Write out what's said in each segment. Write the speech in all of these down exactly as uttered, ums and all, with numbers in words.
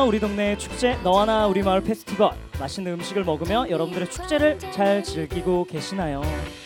우리 동네 축제 너와 나 우리 마을 페스티벌. 맛있는 음식을 먹으며 여러분들의 축제를 잘 즐기고 계시나요?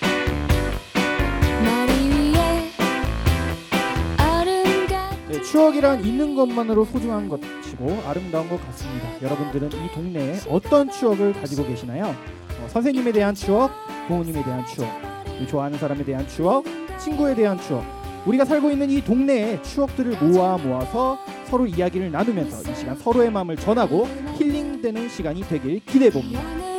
네, 추억이란 있는 것만으로 소중한 것이고 아름다운 것 같습니다. 여러분들은 이 동네에 어떤 추억을 가지고 계시나요? 어, 선생님에 대한 추억, 부모님에 대한 추억, 좋아하는 사람에 대한 추억, 친구에 대한 추억. 우리가 살고 있는 이 동네의 추억들을 모아 모아서 서로 이야기를 나누면서 이 시간 서로의 마음을 전하고 힐링되는 시간이 되길 기대해봅니다.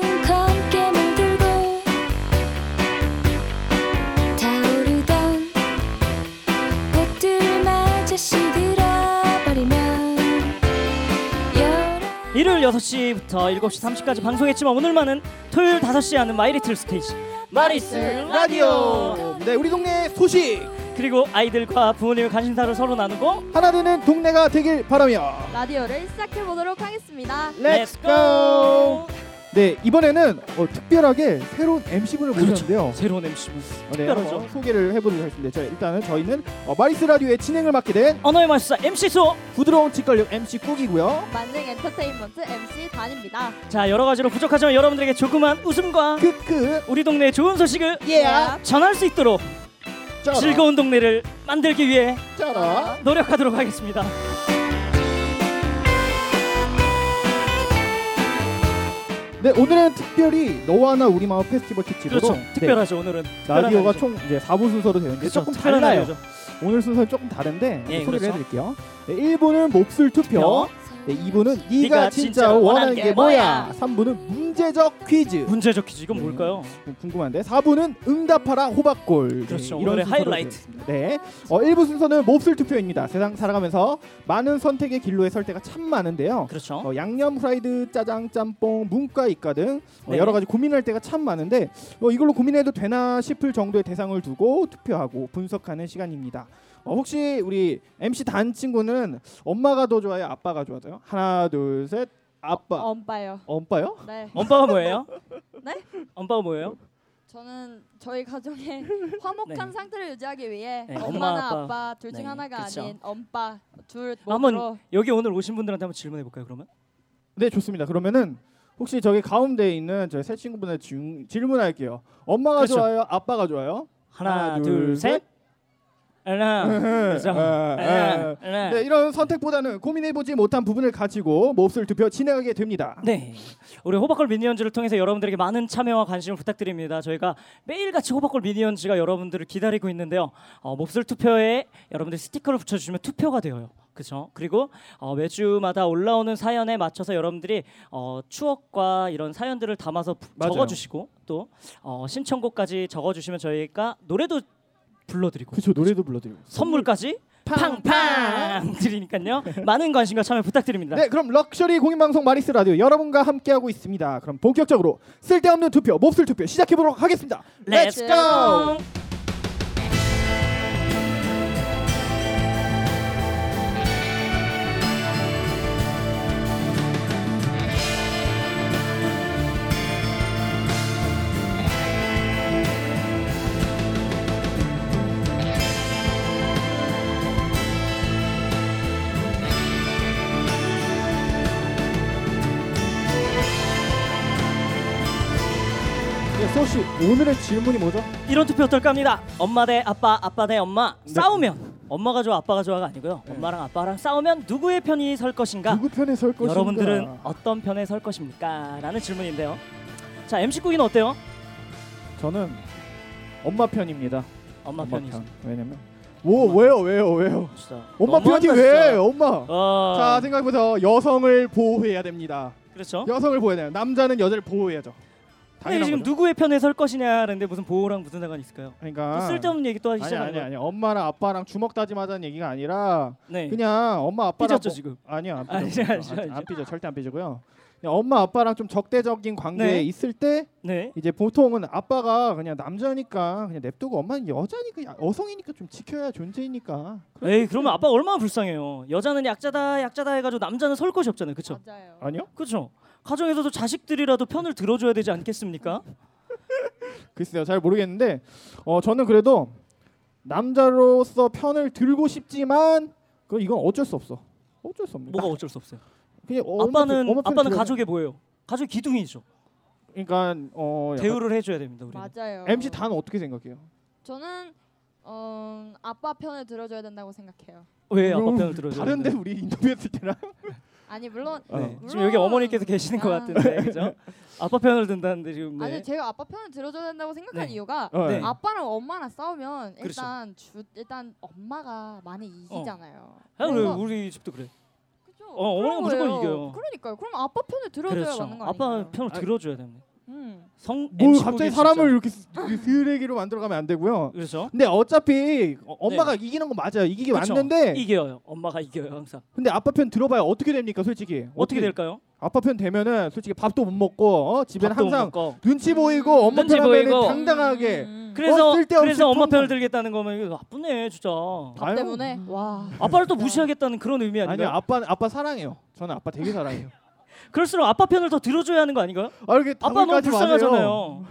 일요일 여섯 시부터 일곱 시 삼십까지 방송했지만 오늘만은 토요일 다섯 시에 하는 마이리틀 스테이지 마리스 라디오. 네, 우리 동네 소식 그리고 아이들과 부모님의 관심사를 서로 나누고 하나 되는 동네가 되길 바라며 라디오를 시작해보도록 하겠습니다. Let's go! 네, 이번에는 어, 특별하게 새로운 엠씨분을 그렇죠. 모셨는데요. 새로운 엠씨분 어, 네, 특별하죠. 한번 소개를 해보도록 하겠습니다. 자, 일단은 저희는 어, 마리스 라디오의 진행을 맡게 된 언어의 마술사 엠씨 소. 부드러운 직관력 엠씨 꾹이고요. 만능 엔터테인먼트 엠씨 단입니다. 자, 여러 가지로 부족하지만 여러분들에게 조그만 웃음과 크크 우리 동네의 좋은 소식을 yeah. 전할 수 있도록 짜라. 즐거운 동네를 만들기 위해 짜라. 노력하도록 하겠습니다. 네, 오늘은 특별히 너와 나 우리 마을 페스티벌 특집으로 그렇죠. 네, 특별하죠. 오늘은 라디오가 특별한 총 이제 사 부 순서로 되는데 그렇죠. 조금 특별한 달라요. 라디오죠. 오늘 순서는 조금 다른데 예, 소개를 그렇죠. 해드릴게요. 네, 일 부는 몹쓸 투표, 투표. 네, 이 부는 네가 네가 진짜 진짜 원하는 게 뭐야, 뭐야? 삼 부는 문제적 퀴즈. 문제적 퀴즈 이건 네. 뭘까요? 좀 궁금한데 사 부는 응답하라 호박골. 그렇죠. 네, 오늘의 순서로 하이라이트. 되겠습니다. 네, 어, 일 부 순서는 몹쓸 투표입니다. 세상 살아가면서 많은 선택의 길로에 설 때가 참 많은데요. 그렇죠. 어, 양념 프라이드, 짜장, 짬뽕, 문과 이과 등 어, 네. 여러 가지 고민할 때가 참 많은데 어, 이걸로 고민해도 되나 싶을 정도의 대상을 두고 투표하고 분석하는 시간입니다. 어, 혹시 우리 엠씨 단 친구는 엄마가 더 좋아요, 아빠가 좋아요? 하나, 둘, 셋. 아빠. 엄빠요. 엄빠요? 네. 엄빠가 뭐예요? 네? 엄빠가 뭐예요? 저는 저희 가정의 화목한 네. 상태를 유지하기 위해 네, 엄마, 엄마나 아빠. 아빠, 둘 중 네, 하나가 그쵸. 아닌 엄빠 둘 한번 모두로 여기 오늘 오신 분들한테 한번 질문해 볼까요? 그러면 네, 좋습니다. 그러면은 혹시 저기 가운데 있는 저희 세 친구분의 중, 질문할게요. 엄마가 그렇죠. 좋아요, 아빠가 좋아요? 하나, 하나, 둘, 둘, 셋. 하나, 그렇죠. 아, 아. 하나, 하나. 네, 이런 선택보다는 고민해보지 못한 부분을 가지고 몹쓸 투표 진행하게 됩니다. 네, 우리 호박골 미니언즈를 통해서 여러분들에게 많은 참여와 관심을 부탁드립니다. 저희가 매일같이 호박골 미니언즈가 여러분들을 기다리고 있는데요. 어, 몹쓸 투표에 여러분들 스티커를 붙여주시면 투표가 되어요. 그렇죠. 그리고 어, 매주마다 올라오는 사연에 맞춰서 여러분들이 어, 추억과 이런 사연들을 담아서 부, 맞아요. 적어주시고 또 어, 신청곡까지 적어주시면 저희가 노래도 불러드리고 그렇죠. 노래도 불러드리고 선물까지 팡팡 드리니까요. 많은 관심과 참여 부탁드립니다. 네, 그럼 럭셔리 공인방송 마리스 라디오 여러분과 함께하고 있습니다. 그럼 본격적으로 쓸데없는 투표, 몹쓸 투표 시작해보도록 하겠습니다. Let's Let's go! go! 네, 소씨 오늘의 질문이 뭐죠? 이런 투표 어떨까 합니다. 엄마 대 아빠, 아빠 대 엄마. 네. 싸우면 엄마가 좋아, 아빠가 좋아가 아니고요. 네. 엄마랑 아빠랑 싸우면 누구의 편이 설 것인가? 누구 편에 설 것인가? 여러분들은 어떤 편에 설 것입니까? 라는 질문인데요. 자, 엠씨 꾸기는 어때요? 저는 엄마 편입니다. 엄마, 엄마 편이죠. 편. 왜냐면 뭐 왜요 왜요 왜요? 진짜. 엄마 편이 너무한다, 왜? 진짜. 엄마. 어... 자, 생각해보세요. 여성을 보호해야 됩니다. 그렇죠. 여성을 보호해야 돼요. 남자는 여자를 보호해야죠. 근데 당연한 지금 거죠. 누구의 편에 설 것이냐는데 무슨 보호랑 무슨 상관이 있을까요? 그러니까 또 쓸데없는 얘기 또 하기 아니 시작하는 아니 거예요. 아니 엄마랑 아빠랑 주먹 다짐하자는 얘기가 아니라 네. 그냥 엄마 아빠랑 삐졌죠 뭐- 지금. 아니요 안 아니, 삐져 아니, 안, 아니. 안 삐져 절대 안 삐지고요. 그냥 엄마 아빠랑 좀 적대적인 관계에 네. 있을 때 네. 이제 보통은 아빠가 그냥 남자니까 그냥 냅두고 엄마는 여자니까 야- 여성이니까 좀 지켜야 존재이니까. 에이, 그러면 아빠 얼마나 불쌍해요. 여자는 약자다 약자다 해가지고 남자는 설 것이 없잖아요. 그렇죠? 맞아요. 아니요? 그렇죠. 가정에서도 자식들이라도 편을 들어줘야 되지 않겠습니까? 글쎄요 잘 모르겠는데 어 저는 그래도 남자로서 편을 들고 싶지만 그 이건 어쩔 수 없어. 어쩔 수 없는. 뭐가 어쩔 수 없어요. 그냥 엄마 아빠는 편- 엄마 편 아빠는 들어야- 가족의 뭐예요? 가족 기둥이죠. 그러니까 어 약간 대우를 해줘야 됩니다. 우리. 맞아요. 엠씨 단 어떻게 생각해요? 저는 어, 아빠 편을 들어줘야 된다고 생각해요. 왜 아빠 음, 편을 들어줘야 다른데 되는데? 우리 인터뷰했을 때랑 아니 물론 어. 네. 물론- 지금 여기 어머니께서 계시는 것 아. 같은데, 그죠? 아빠 편을 든다는데 지금. 네. 아니 제가 아빠 편을 들어줘야 된다고 생각한 네. 이유가 어, 네. 아빠랑 엄마랑 싸우면 그렇죠. 일단 주 일단 엄마가 많이 이기잖아요. 아, 그래, 그래서- 우리 집도 그래. 그죠? 어, 어머니가 그런 무조건 거예요. 이겨요. 그러니까요. 그럼 아빠 편을 들어줘야 그렇죠. 맞는 거 아빠 아닌가요? 편을 아, 들어줘야 됩니다. 음. 성 뭘 엠씨 갑자기 국이 사람을 진짜- 이렇게 쓰- 이렇게 쓰레기로 만들어가면 안 되고요. 그렇죠. 근데 어차피 어, 엄마가 이기는 거 맞아요. 이기게 그쵸. 맞는데 이겨요. 엄마가 이겨요 항상. 근데 아빠 편 들어봐야 어떻게 됩니까, 솔직히? 어떻게 될까요? 아빠 편 되면은 솔직히 밥도 못 먹고 어? 집에는 밥도 못 항상 먹고. 눈치 보이고 엄마 눈치 편 하면은 보이고. 당당하게 음. 그래서 어, 쓸데없이 그래서 엄마 평상- 편을 들겠다는 거면 이거 나쁘네 진짜. 밥 아유. 때문에 와. 아빠를 또 무시하겠다는 그런 의미 아니요, 아닌가요? 아빠 아빠 사랑해요. 저는 아빠 되게 사랑해요. 그럴수록 아빠 편을 더 들어줘야 하는 거 아닌가요? 아 이렇게 아빠 너무 다물까지 마세요. 불쌍하잖아요.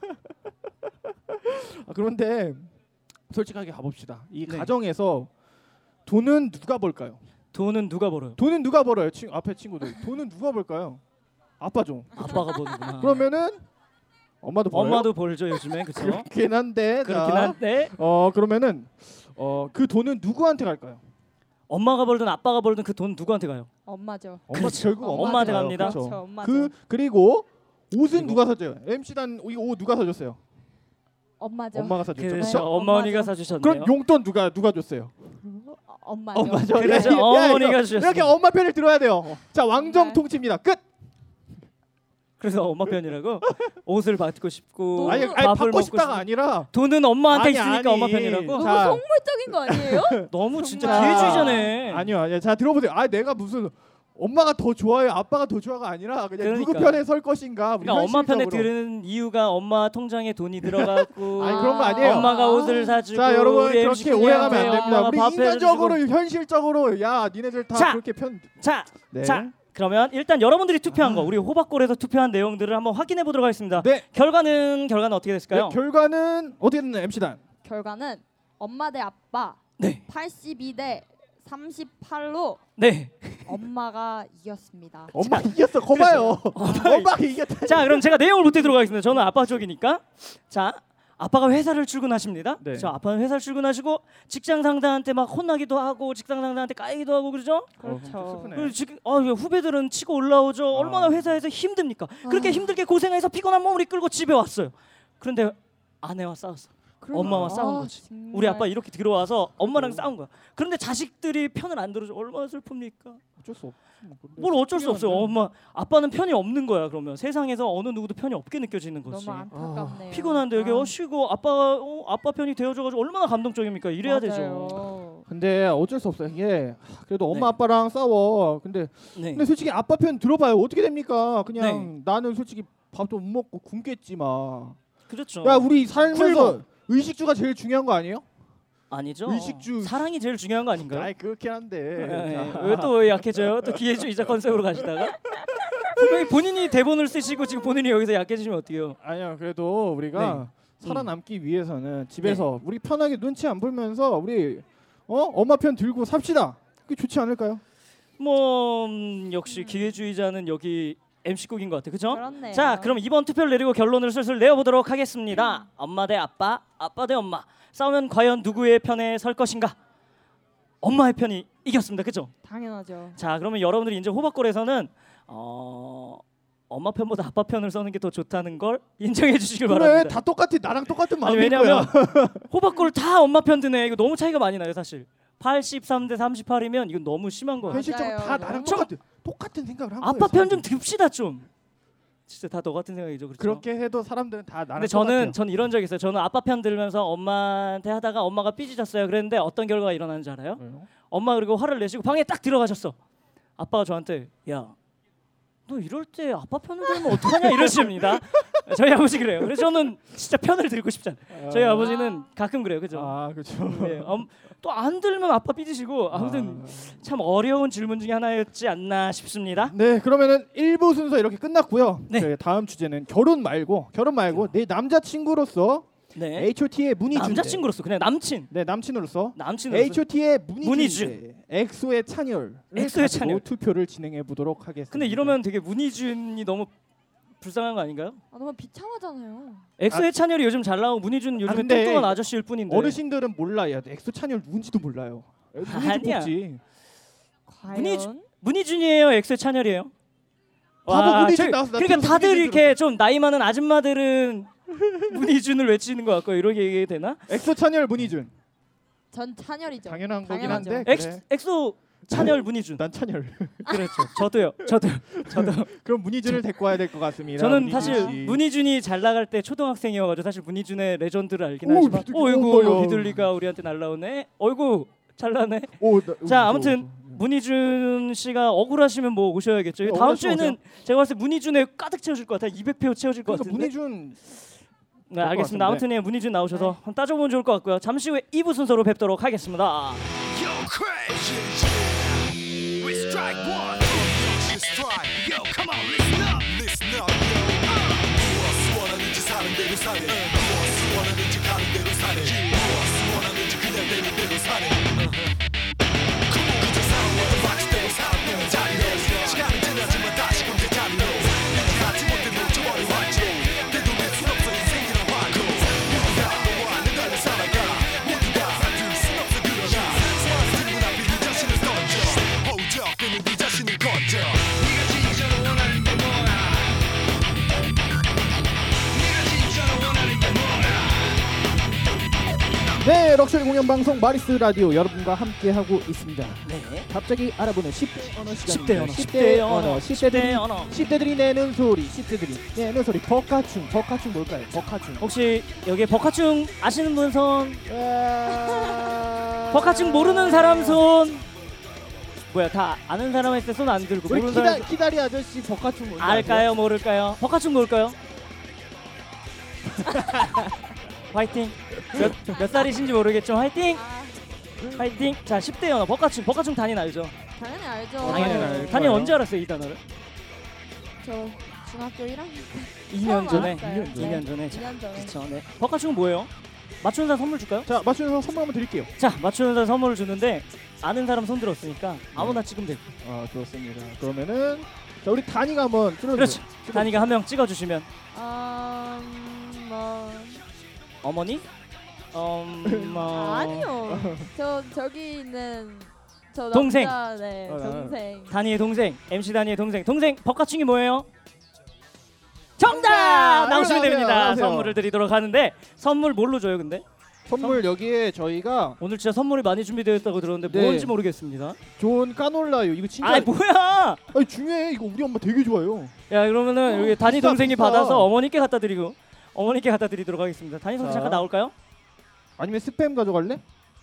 아, 그런데 솔직하게 가봅시다. 이 네. 가정에서 돈은 누가 벌까요? 돈은 누가 벌어요? 돈은 누가 벌어요? 친, 앞에 친구들. 돈은 누가 벌까요? 아빠죠. 아빠가 버는구나. 그러면은 엄마도 벌어요? 엄마도 벌죠 요즘에 그렇죠? 그렇긴 한데 그렇긴 자, 한데 어 그러면은 어 그 돈은 누구한테 갈까요? 엄마가 벌든 아빠가 벌든 그 돈 누구한테 가요? 엄마죠. 엄마 그렇죠. 결국 엄마한테 가요. 갑니다. 그렇죠. 그렇죠. 엄마죠. 그 그리고 옷은 그리고? 누가 사줘요? 엠씨단 이 옷 누가 사줬어요? 엄마죠. 엄마가 사줬죠. 그렇죠. 네. 어머니가 엄마죠. 사주셨네요. 그럼 용돈 누가 누가 줬어요? 어, 엄마죠. 엄마죠. 그렇죠. 야, 야, 어머니가 이거 주셨어요. 이렇게 엄마 편을 들어야 돼요. 자 왕정 네. 통치입니다. 끝. 그래서 엄마 편이라고 옷을 받고 싶고 아니, 아니 밥을 받고 먹고 싶다가 싶고 아니라 돈은 엄마한테 아니, 있으니까 아니. 엄마 편이라고. 너무 자. 속물적인 거 아니에요? 너무 진짜 정말. 기회주의자네. 아니요, 아니요. 자 들어보세요. 아 내가 무슨 엄마가 더 좋아요, 아빠가 더 좋아가 아니라 그냥 누구 그러니까. 편에 설 것인가. 우리 그러니까 엄마 편에 현실적으로. 들은 이유가 엄마 통장에 돈이 들어갔고 아니 그런 거 아니에요. 엄마가 옷을 사주고 자 여러분 우리 엠씨 그렇게 오해하면 안 분한테 됩니다. 엄마가 우리 밥 인간적으로 해주고. 현실적으로 야 니네들 다 자. 그렇게 편. 자, 네. 자 그러면 일단 여러분들이 투표한 거 우리 호박골에서 투표한 내용들을 한번 확인해 보도록 하겠습니다. 네. 결과는 결과는 어떻게 됐을까요? 네, 결과는 어떻게 됐나요, 엠씨단? 결과는 엄마 대 아빠 네, 팔십이 대 삼십팔로 네. 엄마가 이겼습니다. 엄마 이겼어. 거봐요. 엄마가 이겼다. 자, 그럼 제가 내용을 못 들어가겠습니다 저는 아빠 쪽이니까. 자, 아빠가 회사를 출근하십니다. 네. 자, 아빠는 회사를 출근하시고 직장 상사한테 막 혼나기도 하고 직장 상사한테 까이기도 하고 그러죠. 그렇죠. 어, 슬프네. 그리고 지금 어, 후배들은 치고 올라오죠. 아. 얼마나 회사에서 힘듭니까? 그렇게 아. 힘들게 고생해서 피곤한 몸을 이끌고 집에 왔어요. 그런데 아내와 싸웠어. 그러니까. 엄마와 싸운 아, 거지. 정말. 우리 아빠 이렇게 들어와서 엄마랑 어. 싸운 거야. 그런데 자식들이 편을 안 들어줘. 얼마나 슬픕니까? 어쩔 수 없어. 뭐 근데 뭘 어쩔 수 없어요. 슬프긴 한데. 엄마, 아빠는 편이 없는 거야. 그러면 세상에서 어느 누구도 편이 없게 느껴지는 거지. 너무 안타깝네요. 피곤한데 여기 아. 어 쉬고 아빠가 어, 아빠 편이 되어줘가지고 얼마나 감동적입니까? 이래야 되죠. 맞아요. 근데 어쩔 수 없어요. 이게 그래도 엄마 네. 아빠랑 싸워. 근데 네. 근데 솔직히 아빠 편 들어봐요. 어떻게 됩니까? 그냥 나는 솔직히 밥도 못 먹고 굶겠지 마. 그렇죠. 야 우리 살면서 굶어. 의식주가 제일 중요한 거 아니에요? 아니죠. 의식주. 사랑이 제일 중요한 거 아닌가요? 아이 그렇긴 한데. 자. 왜 또 약해져요? 또 기회주의자 컨셉으로 가시다가 분명히 본인이 대본을 쓰시고 지금 본인이 여기서 약해지시면 어떡해요? 아니요 그래도 우리가 네. 살아남기 위해서는 집에서 우리 편하게 눈치 안 보면서 우리 어 엄마 편 들고 삽시다. 그게 좋지 않을까요? 뭐 음, 역시 기회주의자는 여기 엠씨국인 것 같아요. 그죠? 그렇네요. 자, 그럼 이번 투표를 내리고 결론을 슬슬 내어보도록 하겠습니다. 엄마 대 아빠, 아빠 대 엄마. 싸우면 과연 누구의 편에 설 것인가? 엄마의 편이 이겼습니다. 그죠? 당연하죠. 자, 그러면 여러분들이 이제 호박골에서는 어, 엄마 편보다 아빠 편을 써는 게 더 좋다는 걸 인정해 주시길 그래 바랍니다. 다 똑같아. 나랑 똑같은 아니, 마음일 왜냐면 거야. 호박골 다 엄마 편 드네. 이거 너무 차이가 많이 나요, 사실. 팔십삼 대 삼십팔이면 이건 너무 심한 거예요. 현실적으로 다 맞아요. 나랑 엄청- 똑같은 똑같은 생각을 한 거야. 아빠 편 좀 듭시다 좀. 진짜 다 너 같은 생각이죠, 그렇죠? 그렇게 해도 사람들은 다 나랑 근데 저는 똑같아요. 전 이런 적 있어요. 저는 아빠 편 들으면서 엄마한테 하다가 엄마가 삐지셨어요. 그랬는데 어떤 결과가 일어나는지 알아요? 왜요? 엄마 그리고 화를 내시고 방에 딱 들어가셨어. 아빠가 저한테 야, 너 이럴 때 아빠 편을 들면 어떡하냐 이러십니다. 저희 아버지 그래요. 그래서 저는 진짜 편을 들고 싶지 않아요. 저희 아. 아버지는 가끔 그래요, 그죠? 아 그렇죠. 네, 음, 또 안 들면 아빠 삐지시고 아무튼 참 어려운 질문 중에 하나였지 않나 싶습니다. 네 그러면은 일 부 순서 이렇게 끝났고요. 네. 저희 다음 주제는 결혼 말고 결혼 말고 내 남자친구로서 네. 에이치 오 티의 문희준 대 남자친구로서 그냥 남친. 네 남친으로서 남친으로서. 에이치 오 티의 문희준, 문희준. 대 엑소의 찬열 엑소의 찬열. 투표를 진행해 보도록 하겠습니다. 근데 이러면 되게 문희준이 너무 불쌍한 거 아닌가요? 아, 너무 비참하잖아요. 엑소의 찬열이 요즘 잘 나오고 문희준 요즘에 근데 뚱뚱한 아저씨일 뿐인데. 어르신들은 몰라요. 엑소 찬열 누군지도 몰라요. 문희준 아니야. 뽑지. 과연? 문희준 문희준이에요, 엑소의 찬열이에요? 다들 와, 문희준 저기- 나왔어. 나 그러니까 지금 다들 문희준 이렇게 좀 나이 많은 아줌마들은 문희준을 외치는 것 같고 이렇게 얘기해야 되나? 엑소 찬열 문희준. 전 찬열이죠. 당연한 거긴 당연하죠. 한데. 엑, 그래. 엑소 찬열 문희준. 난 찬열. 그렇죠. 저도요. 저도. 저도. 그럼 문희준을 데리고 와야 될 것 같습니다. 저는 문희준 사실 씨. 문희준이 잘 나갈 때 초등학생이어가지고 사실 문희준의 레전드를 알긴 오, 하지만. 비둘기, 어이구 어머야. 비둘리가 우리한테 날라오네. 어이구 잘나네. 오, 나, 자 오, 아무튼 오, 오. 문희준 씨가 억울하시면 뭐 오셔야겠죠. 네, 다음 억울하시면 주에는 제가 봤을 때 문희준에 가득 채워질 것 같아요. 이백 표 채워질 것 그래서 같은데. 문희준 네 것 알겠습니다. 같은데. 아무튼 예, 문희준 나오셔서 네. 한번 따져보면 좋을 것 같고요. 잠시 후에 이 부 순서로 뵙도록 하겠습니다. Yo, crazy. We strike one. You strike. Yo, come on, listen up. Listen up, yo. 무엇을 원하는지 사는 대로 사네. 무엇을 원하는지 가는 대로 사네. 무엇을 원하는지 그냥 되는 대로 사네. Come on, 그저 상황과도 맞추대로 살았던 자리로. 시간은 지나지만 다시 검색 자리로. 같이 못된 목적어를 왔지. 되돌릴 순 없어 인생이란 활로. 모두가 너와 내 달려 살아가. 모두가 살줄 순 없어 그러나. 수많은 질문 앞에 네 자신을 던져. Hold up, 그는 네 자신을 건져. 네가 진짜로 원하는 게 뭐야? 네가 진짜로 원하는 게 뭐야? 네 럭셔리 공연 방송 마리스 라디오 여러분과 함께 하고 있습니다. 네. 갑자기 알아보는 십 대 언어 시간입니다. 십 대 언어. 십 대 언어. 십 십 대들이 대 언어. 십 대들이 내는 소리. 십 대들이 내는 소리. 버카충. 버카충 뭘까요? 버카충. 혹시 여기 버카충 아시는 분 손? 아... 버카충 모르는 사람 손. 뭐야 다 아는 사람 했을 때 손 안 들고 우리 모르는 키다, 사람 키다리 아저씨 버카충 뭔지 아세요? 알까요 모를까요? 버카충 뭘까요? 화이팅. 몇, 몇 살이신지 모르겠지만 화이팅. 아, 화이팅. 자 십 대 연어 버카충. 버카충 단인 알죠? 당연히 알죠. 당연히 알죠. 단인 좋아요. 언제 알았어요 이 단어를? 저 중학교 일 학년 이 년 전에. 알았어요. 이 년 전에. 이 년 전에. 그렇죠. 네. 버카충은 뭐예요? 맞추는 사람 선물 줄까요? 자 맞추면서 선물 한번 드릴게요. 자 맞추는 사람 선물을 주는데 아는 사람 손 들었으니까 아무나 찍으면 되고. 아 좋습니다. 그러면은 자 우리 단이가 한번 찍어주세요. 그렇지. 단이가 한 명 찍어주시면 음, 뭐 어머니? 음, 어... 아니요. 저 저기 있는 저 동생. 남자, 네, 어, 나- 동생. 단이의 동생, 엠씨 단이의 동생. 동생 버카충이 뭐예요? 정답! 정답! 나오시면 나오세요, 됩니다. 나오세요. 선물을 드리도록 하는데 선물 뭘로 줘요, 근데? 선물 여기에 저희가 오늘 진짜 선물이 많이 준비되어 있다고 들었는데 네. 뭔지 모르겠습니다. 좋은 까놀라요. 이거 진짜 아, 뭐야? 아니, 중요해. 이거 우리 엄마 되게 좋아요. 야, 그러면은 여기 단이 비싸, 동생이 비싸. 받아서 어머니께 갖다 드리고 어머니께 갖다 드리도록 하겠습니다. 단이 동생 자. 잠깐 나올까요? 아니면 스팸 가져갈래?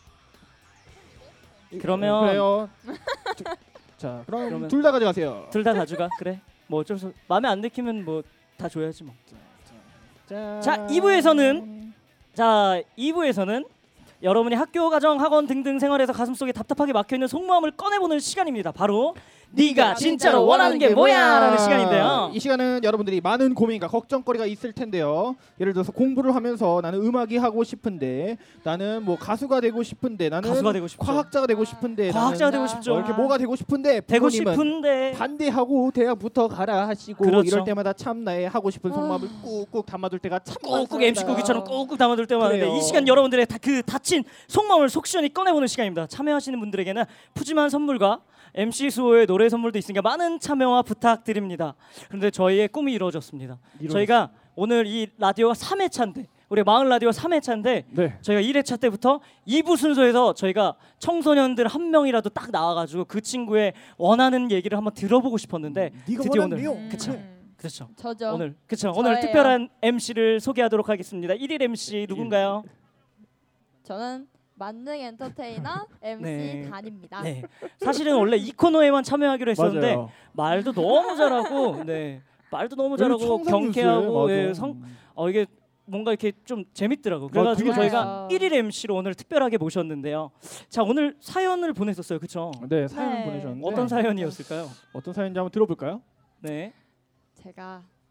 그러면- 그래요. 자, 자 그럼 그러면- 둘 다 가져가세요. 둘 다 가져가. 그래. 뭐 어쩔 수 마음에 안 들키면 뭐 다 줘야지 뭐. 자, 자, 이 부에서는 자, 이 부에서는 여러분이 학교, 가정, 학원 등등 생활에서 가슴속에 답답하게 막혀있는 속마음을 꺼내보는 시간입니다. 바로 네가 진짜로 원하는 게 뭐야? 라는 시간인데요. 이 시간은 여러분들이 많은 고민과 걱정거리가 있을 텐데요. 예를 들어서 공부를 하면서 나는 음악이 하고 싶은데, 나는 뭐 가수가 되고 싶은데, 나는 가수가 되고 싶죠. 과학자가 되고 싶은데, 과학자가 나는 되고 아, 싶죠. 뭐 이렇게 뭐가 되고 싶은데 되고 부모님은 싶은데 반대하고 대학부터 가라 하시고 그렇죠. 이럴 때마다 참 나의 하고 싶은 아. 속마음을 꾹꾹 담아둘 때가 참 꾹꾹 많습니다. 엠씨 꾸기처럼 꾹꾹 담아둘 때가 많은데 그래요. 이 시간 여러분들의 다, 그 다친 속마음을 속 시원히 꺼내보는 시간입니다. 참여하시는 분들에게는 푸짐한 선물과 엠씨 수호의 노래 선물도 있으니까 많은 참여와 부탁드립니다. 그런데 저희의 꿈이 이루어졌습니다. 이루어졌습니다. 저희가 오늘 이 라디오가 삼 회차인데 우리 마을 라디오 삼 회차인데 네. 저희가 일 회차 때부터 이 부 순서에서 저희가 청소년들 한 명이라도 딱 나와가지고 그 친구의 원하는 얘기를 한번 들어보고 싶었는데 네가 드디어 원하는 오늘 내용. 음, 그쵸. 그렇죠. 저죠. 오늘 그렇죠. 오늘 저예요. 특별한 엠씨를 소개하도록 하겠습니다. 일 일 엠씨 누군가요? 저는 만능 엔터테이너 엠씨 네. 단입니다. 네. 사실은 원래 이 코너에만 참여하기로 했었는데 맞아요. 말도 너무 잘하고, 네, 말도 너무 잘하고 청산 경쾌하고, 뉴스에, 예, 맞아. 성, 어 이게 뭔가 이렇게 좀 재밌더라고. 그래가지고 되게 저희가 재밌어요. 일 일 엠씨로 오늘 특별하게 모셨는데요. 자, 오늘 사연을 보냈었어요, 그렇죠? 네 사연 네. 보내셨는데 어떤 사연이었을까요? 어떤 사연인지 한번 들어볼까요? 네, 제가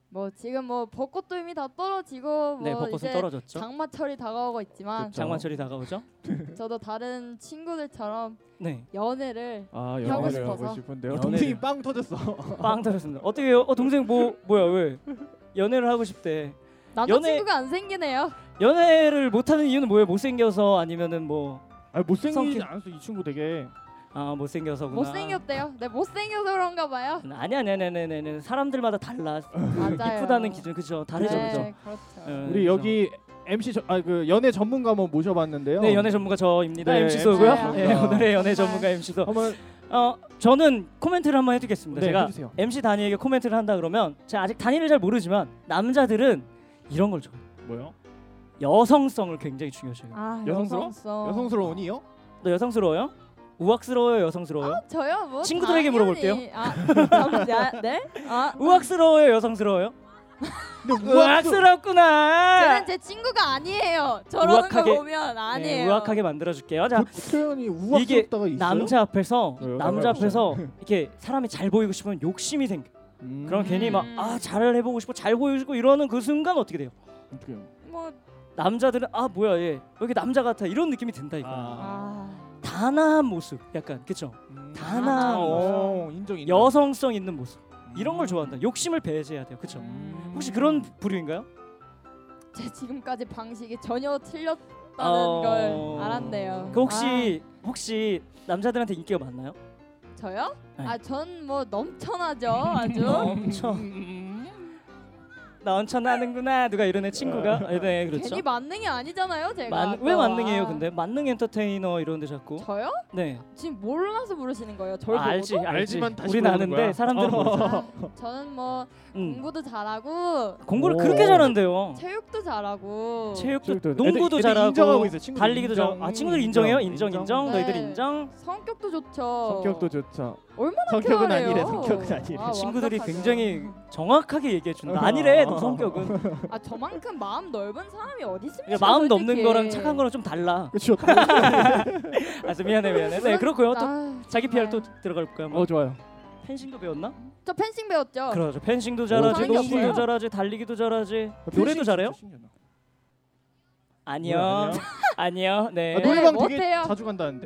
뭐 지금 뭐 벚꽃도 이미 다 떨어지고 뭐 네, 벚꽃은 이제 떨어졌죠. 장마철이 다가오고 있지만 그쵸. 장마철이 다가오죠. 저도 다른 친구들처럼 네, 연애를 아 하고 연애를 싶어서. 하고 싶은데요. 연애를. 동생이 빵 터졌어. 빵 터졌습니다. 어떻게 요 어, 동생 뭐 뭐야 왜 연애를 하고 싶대? 남자친구가 안 생기네요. 연애를 못하는 이유는 뭐예요? 못생겨서 아니면은 뭐 아 못생기지 성격- 않았어 이 친구 되게. 아 못생겨서구나. 못생겼대요. 네, 못생겨서 그런가 봐요. 아니 아니 아니 아니 아니 사람들마다 달라. 맞아요. 이쁘다는 기준 그죠? 다르죠 네, 그죠? 그렇죠. 어, 우리 그죠. 여기 엠씨 아그 연애 전문가 한번 모셔봤는데요. 네 연애 전문가 저입니다. 네, 엠씨소고요. 엠씨 네, 전문가. 오늘의 연애 정말. 전문가 엠씨소. 한번 어 저는 코멘트를 한번 해두겠습니다. 네, 제가 해주세요. 엠씨 다니에게 코멘트를 한다 그러면 제가 아직 다니를 잘 모르지만 남자들은 이런 걸 좋아해요. 뭐요? 여성성을 굉장히 중요시해요. 아, 여성스러워? 여성성. 여성스러우니요? 너 여성스러워요? 우악스러워요? 여성스러워요? 저요? 뭐 친구들에게 당연히- 물어볼게요. 아, 잠깐만요. 네? 아, 우악스러워요? 여성스러워요? 근데 우악스 우악스럽구나. 쟤는 제 친구가 아니에요. 저러는 우악하게- 거 보면 아니에요. 네, 우악하게 만들어줄게요. 자, 그 표현이 우악스럽다가 있어요. 남자 앞에서 왜요? 남자 왜요? 앞에서 이렇게 사람이 잘 보이고 싶으면 욕심이 생겨. 음. 그럼 괜히 막 아 잘 해보고 싶고 잘 보이고 이러는 그 순간 어떻게 돼요? 어떡해요? 뭐 남자들은 아 뭐야 얘 왜 이렇게 남자 같아 이런 느낌이 든다 이거. 아, 단아한 모습, 약간 그쵸? 음. 단아한 어, 인정 인정. 여성성 있는 모습 이런 걸 좋아한다. 욕심을 배제해야 돼요, 그쵸? 음. 혹시 그런 부류인가요? 제 지금까지 방식이 전혀 틀렸다는 어, 걸 알았네요. 그 혹시 혹시 남자들한테 인기가 많나요? 아, 저요? 네. 아, 전 뭐 넘쳐나죠, 아주. 넘쳐 넘쳐나는구나 누가 이런 애 친구가 아, 네 그렇죠. 괜히 만능이 아니잖아요, 제가. 만, 왜 또. 만능이에요 아, 근데 만능 엔터테이너 이런데 자꾸 저요? 네 지금 몰라서 부르시는 거예요? 절 아, 알지 보고도? 알지 알지만 다시 우린 모르는 아는데 거야? 사람들은 어. 모르죠. 아, 저는 뭐 음. 공부도 잘하고 공부를 오. 그렇게 잘한대요. 체육도 잘하고 체육도 체육도 농구도 애들- 애들 잘하고 인정하고 있어요, 친구들 달리기도 인정. 잘하고 아 친구들 인정해요? 인정 인정. 인정, 네. 너희들 인정. 성격도 좋죠. 성격도 좋죠. 얼마나 성격은 쾌활해요. 아니래, 성격은 아니래. 아, 친구들이 완벽하죠. 굉장히 정확하게 얘기해 준다. 아니래 너 성격은. 아, 저만큼 마음 넓은 사람이 어디 있습니까? 그러니까 마음 솔직히. 넘는 거랑 착한 거랑 좀 달라. 그렇죠. 아 미안해 미안해. 네 그렇고요. 또 아, 자기 피알 또 정말. 들어갈 거야. 어 뭐 좋아요. 펜싱도 배웠나? 저 펜싱 배웠죠. 그러죠. 펜싱도 잘하지, 하는 게 농구도 없어요? 잘하지, 달리기도 잘하지, 노래도 펜싱 잘해요? 진짜 신기하다. 아니요, 뭐야, 아니요. 네. 아, 노래방 네, 되게 못해요. 자주 간다는데.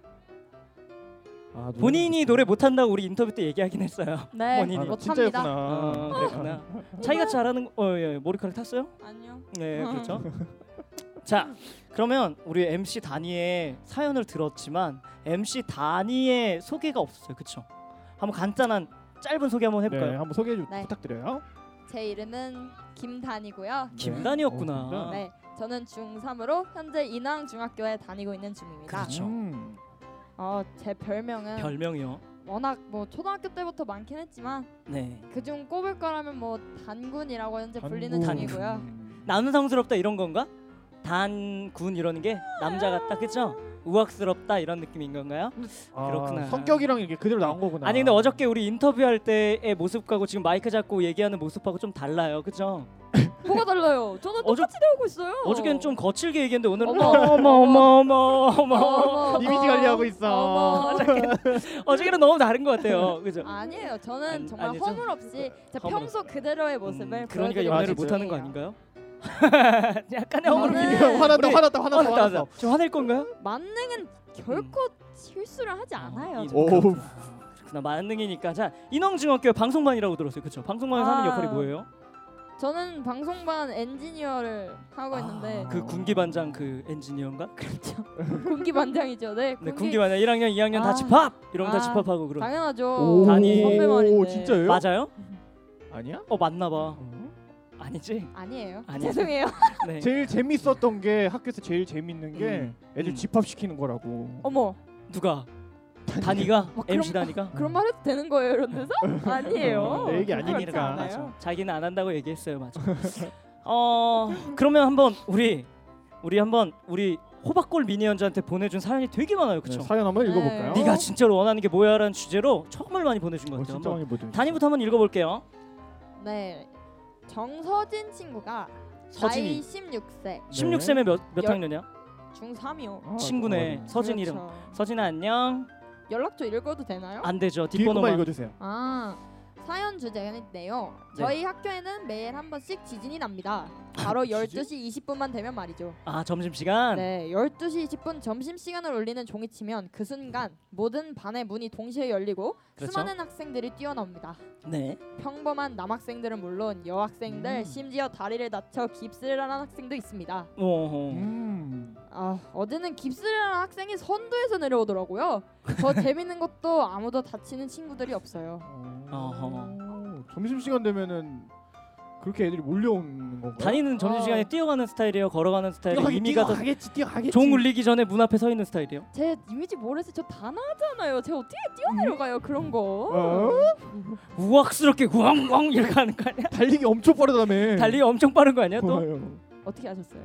아, 노래방 본인이 노래 못한다고 우리 인터뷰 때 얘기하긴 했어요. 네, 본인이. 아, 못합니다. 진짜였구나. 아, 그랬구나. 차이가 잘하는 거, 어, 예, 머리카락 탔어요? 아니요. 네, 그렇죠. 자, 그러면 우리 엠씨 다니의 사연을 들었지만 엠씨 다니의 소개가 없었어요, 그렇죠? 한번 간단한 짧은 소개 한번 해볼까요? 네, 한번 소개 좀 네. 부탁드려요. 제 이름은 김단이고요. 김단이었구나. 어, 김단. 네, 저는 중삼으로 현재 인왕 중학교에 다니고 있는 중입니다. 그렇죠. 음. 어, 제 별명은 별명이요. 워낙 뭐 초등학교 때부터 많긴 했지만 네. 그중 꼽을 거라면 뭐 단군이라고 현재 불리는 단군. 중이고요. 음. 남성스럽다 이런 건가? 단군 이러는 게 남자 같다, 그렇죠? 우악스럽다 이런 느낌인 건가요? 아, 그렇구나. 성격이랑 이렇게 그대로 나온 거구나. 아니 근데 어저께 우리 인터뷰할 때의 모습하고 지금 마이크 잡고 얘기하는 모습하고 좀 달라요, 그렇죠? 뭐가 달라요? 저는 어저- 똑같이 배우고 있어요. 어저께는 좀 거칠게 얘기했는데 오늘은 어머. 어머 어머 어머 어머 어머, 이미지 어머, 관리하고 있어. 어머. 어저께는 너무 다른 것 같아요, 그죠? 아니에요. 저는 아니, 정말 아니죠. 허물 없이 제 허물 평소 그대로의 모습을 음, 그러니까 보여드리고 연애를 아, 못 하는 거 있어요. 아닌가요? 약간의 허물을 저는- 비교. 화났다, 우리- 화났다, 화났다, 화났다, 화났어. 화났다. 지금 화낼 건가요? 만능은 결코 실수를 하지 않아요. 이- 오, 그렇구나, 만능이니까. 자, 인왕중학교 방송반이라고 들었어요, 그렇죠? 방송반에서 하는 아. 역할이 뭐예요? 저는 방송반 엔지니어를 하고 있는데 아, 그 군기반장 그 엔지니어인가? 그렇죠. 군기 반장이죠. 네. 네, 군기반장 일 학년, 이 학년 다 아. 집합 이러면 다 아. 집합하고 그런. 당연하죠. 오, 단이- 선배 말인데. 진짜예요? 맞아요? 아니야? 어 맞나 봐. 어? 아니지? 아니에요. 아니지. 죄송해요. 네. 제일 재밌었던 게 학교에서 제일 재밌는 게 음. 애들 음. 집합시키는 거라고. 어머. 누가? 단이가? 뭐 그런- 엠씨 단이가? 그런 말 해도 되는 거예요, 이런 데서? 아니에요. 어, 내 얘기 아니니까. 그렇지 않아요. 맞아. 자기는 안 한다고 얘기했어요, 맞아. 어 그러면 한번 우리 우리 한번 우리 호박골 미니언즈한테 보내준 사연이 되게 많아요, 그렇죠? 네, 사연 한번 네. 읽어볼까요? 네가 진짜로 원하는 게 뭐야라는 주제로 정말 많이 보내준 것 어, 같아요. 진짜 한번 많이 보내. 단이부터 한번 읽어볼게요. 네. 정서진 친구가 서진이. 나이 십육 세, 십육 세면 몇, 몇 열- 학년이야? 중삼이요. 아, 친구네. 맞아. 서진 이름. 그렇죠. 서진아 안녕. 연락처 읽어도 되나요? 안 되죠. 뒤에 것만 뒷번호만. 읽어주세요. 아, 사연 주제인데요. 네. 저희 학교에는 매일 한 번씩 지진이 납니다. 바로 지진? 열두 시 이십 분만 되면 말이죠. 아 점심시간. 네, 열두 시 이십 분 점심시간을 울리는 종이치면 그 순간 모든 반의 문이 동시에 열리고 그렇죠. 수많은 학생들이 뛰어나옵니다. 네. 평범한 남학생들은 물론 여학생들, 음. 심지어 다리를 다쳐 깁스를 하는 학생도 있습니다. 오. 음. 아, 어제는 깁스를 하는 학생이 선도에서 내려오더라고요. 더 재밌는 것도 아무도 다치는 친구들이 없어요. 어허. 점심 시간 되면은 그렇게 애들이 몰려오는 건가요? 다니는 점심시간에 어. 뛰어가는 스타일이에요. 걸어가는 스타일이에요. 뛰어가기, 의미가 더 뛰어가겠지, 뛰어가겠지. 종 울리기 전에 문 앞에 서 있는 스타일이에요. 제 이미지 모르세요? 저 단아잖아요. 제가 어떻게 뛰어내려가요 그런 거. 어? 우악스럽게 우왕우왕 이렇게 하는 거 아니야? 달리기 엄청 빠르다며. 달리기 엄청 빠른 거 아니야 또? 좋아요. 어떻게 하셨어요?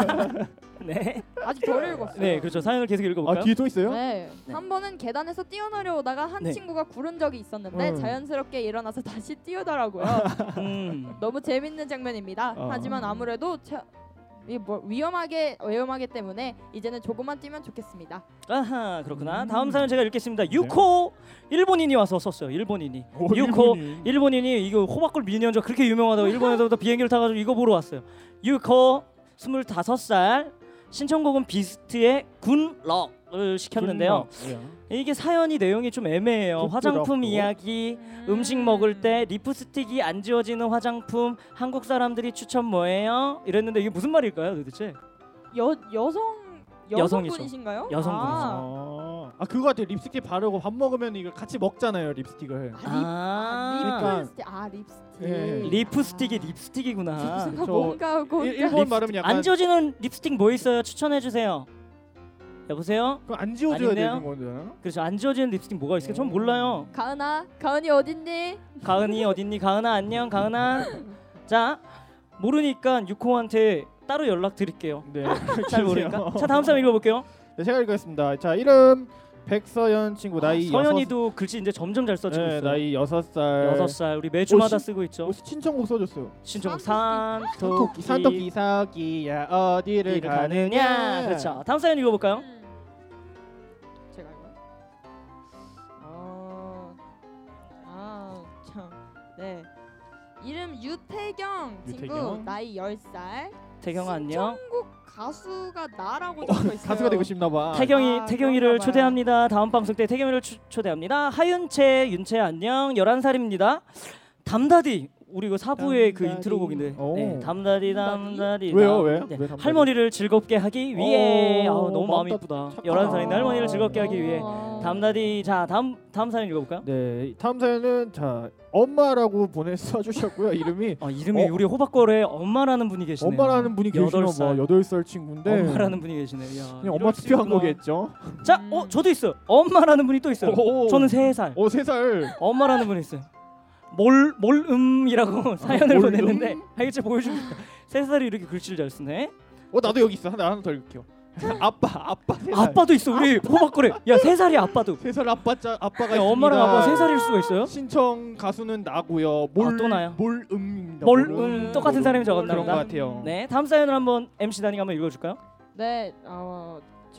네. 아직 덜 읽었어요. 네, 그렇죠. 사연을 계속 읽어볼까요? 아 뒤에 또 있어요? 네. 네. 한 번은 계단에서 뛰어내려오다가 한 네. 친구가 구른 적이 있었는데 음. 자연스럽게 일어나서 다시 뛰어더라고요. 음. 너무 재밌는 장면입니다. 어. 하지만 아무래도 차, 이 뭐 위험하게 위험하기 때문에 이제는 조금만 뛰면 좋겠습니다. 아하, 그렇구나. 음. 다음 사연 제가 읽겠습니다. 유코 일본인이 와서 썼어요. 일본인이. 오, 유코 일본인. 일본인이 이거 호박골 미니언저 그렇게 유명하다고 일본에서부터 비행기를 타가지고 이거 보러 왔어요. 유코 스물다섯 살 신청곡은 비스트의 굿럭을 시켰는데요. 굿럭. 이게 사연이 내용이 좀 애매해요. 굿럭. 화장품 이야기, 음식 먹을 때 립스틱이 안 지워지는 화장품 한국 사람들이 추천 뭐예요? 이랬는데 이게 무슨 말일까요 도대체? 여 여성 여성이죠. 여성분이신가요? 여성분이죠. 아, 아, 아 그거 같아. 립스틱 바르고 밥 먹으면 이걸 같이 먹잖아요. 립스틱을. 아, 그러니까- 립스틱. 아 립스틱. 예. 리프스틱이 립스틱이구나. 무슨 저 뭔가 하고 일, 일본 말하면 약간 안 지워지는 립스틱 뭐 있어요? 추천해 주세요. 여보세요? 그럼 안 지워줘야 아닌데요? 되는 거잖아. 그렇죠. 안 지워지는 립스틱 뭐가 있을까요? 전 몰라요. 가은아, 가은이 어딨니? 가은이 어딨니? 가은아 안녕. 가은아. 자, 모르니까 유코한테 따로 연락 드릴게요. 네. 잘 모르니까. 자, 다음 사연 읽어볼게요. 네, 제가 읽겠습니다. 자, 이름 백서연 친구 나이 서연이도 글씨 이제 점점 잘 여섯, 써지고 네, 있어요. 나이 여섯 살. 여섯 살. 우리 매주마다 오, 쓰고 있죠. 어, 신청곡 써줬어요. 신청 산토끼. 산토끼 산토끼 사기야 어디를 어디를 가느냐. 가느냐. 그렇죠. 다음 사연 읽어볼까요? 음. 제가 이거. 어. 아, 참. 네. 이름 유태경 친구 유태경. 나이 열 살. 태경아 안녕. 신청곡 가수가 나라고 적혀 있어요. 가수가 되고 싶나 봐. 태경이 아, 태경이를 그런가 봐요. 초대합니다. 다음 방송 때 태경이를 추, 초대합니다. 하윤채 윤채 안녕. 열한 살입니다. 담다디 우리 이거 사부의 그 담다디. 인트로곡인데. 오. 네, 담다디 담다디. 왜요? 담- 왜? 네, 왜 담다디? 할머니를 즐겁게 하기 위해. 오, 아우, 너무 마음이 마음 이쁘다. 착하다. 열한 살인데 할머니를 즐겁게 하기 위해. 어. 담다디. 자, 다음 다음 사연 읽어볼까요? 네, 다음 사연은 자 엄마라고 보내 써주셨고요. 이름이 어, 이름이 어? 우리 호박골에 엄마라는 분이 계시네요. 엄마라는 분이 계시나 여덟 봐. 살. 여덟 살 친구인데 엄마라는 분이 계시네요. 야, 그냥 이럴 엄마 수 투표한 있구나. 거겠죠. 자, 어, 저도 있어요. 엄마라는 분이 또 있어요. 오. 저는 세 살. 어, 세 살. 엄마라는 분이 있어요. 몰 몰음이라고 사연을 몰음? 보냈는데 하이체 보여주고 싶다. 세 살이 이렇게 글씨를 잘 쓰네. 어, 나도 여기 있어. 하나 하나 더 읽을게요. 아빠, 아빠 세 살. 아빠도 있어. 우리 호박골에. 야, 세 살이 아빠도. 세 살 아빠 짜 아빠가 야, 엄마랑 있습니다. 아빠 세 살일 수가 있어요? 신청 가수는 나고요. 몰 아, 또 나요? 몰음입니다. 몰음 몰음. 똑같은 사람이 적었나 그런 것 보다. 같아요. 네, 다음 사연을 한번 엠씨 다니가 한번 읽어줄까요? 네. 어,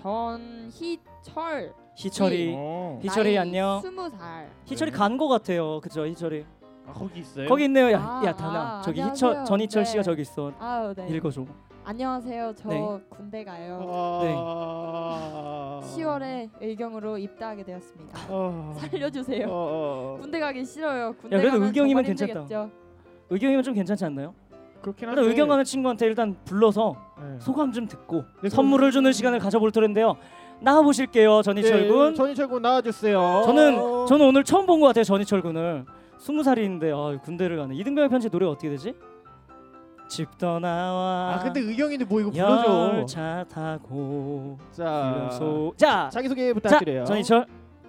전희철. 희철이. 어. 희철이 나이 안녕. 스무 살. 희철이 간 거 같아요. 그죠, 희철이. 아, 거기 있어요? 거기 있네요. 야, 아, 야, 다나. 아, 저기 안녕하세요. 희철 전희철 네. 씨가 저기 있어. 아유, 네. 읽어줘. 안녕하세요. 저 네. 군대 가요. 아... 시월에 의경으로 입대하게 되었습니다. 아... 살려주세요. 어, 어, 어. 군대 가기 싫어요. 군대 야, 그래도 가면 의경이면 정말 괜찮다. 힘들겠죠. 의경이면 좀 괜찮지 않나요? 그렇긴 일단 한데. 의경 가는 친구한테 일단 불러서 네. 소감 좀 듣고 네, 선물을 주는 시간을 가져볼 터인데요. 나와 보실게요, 전희철 군. 네, 전희철 군 나와주세요. 저는 저는 오늘 처음 본 것 같아요, 전희철 군을. 스무 살인데 아, 군대를 가네. 이등병의 편지 노래 어떻게 되지? 집 떠나와. 아 근데 의경인데 뭐 이거 불러줘. 열차 타고. 자, 소... 자, 자기 소개 자, 부탁드려요. 전희철.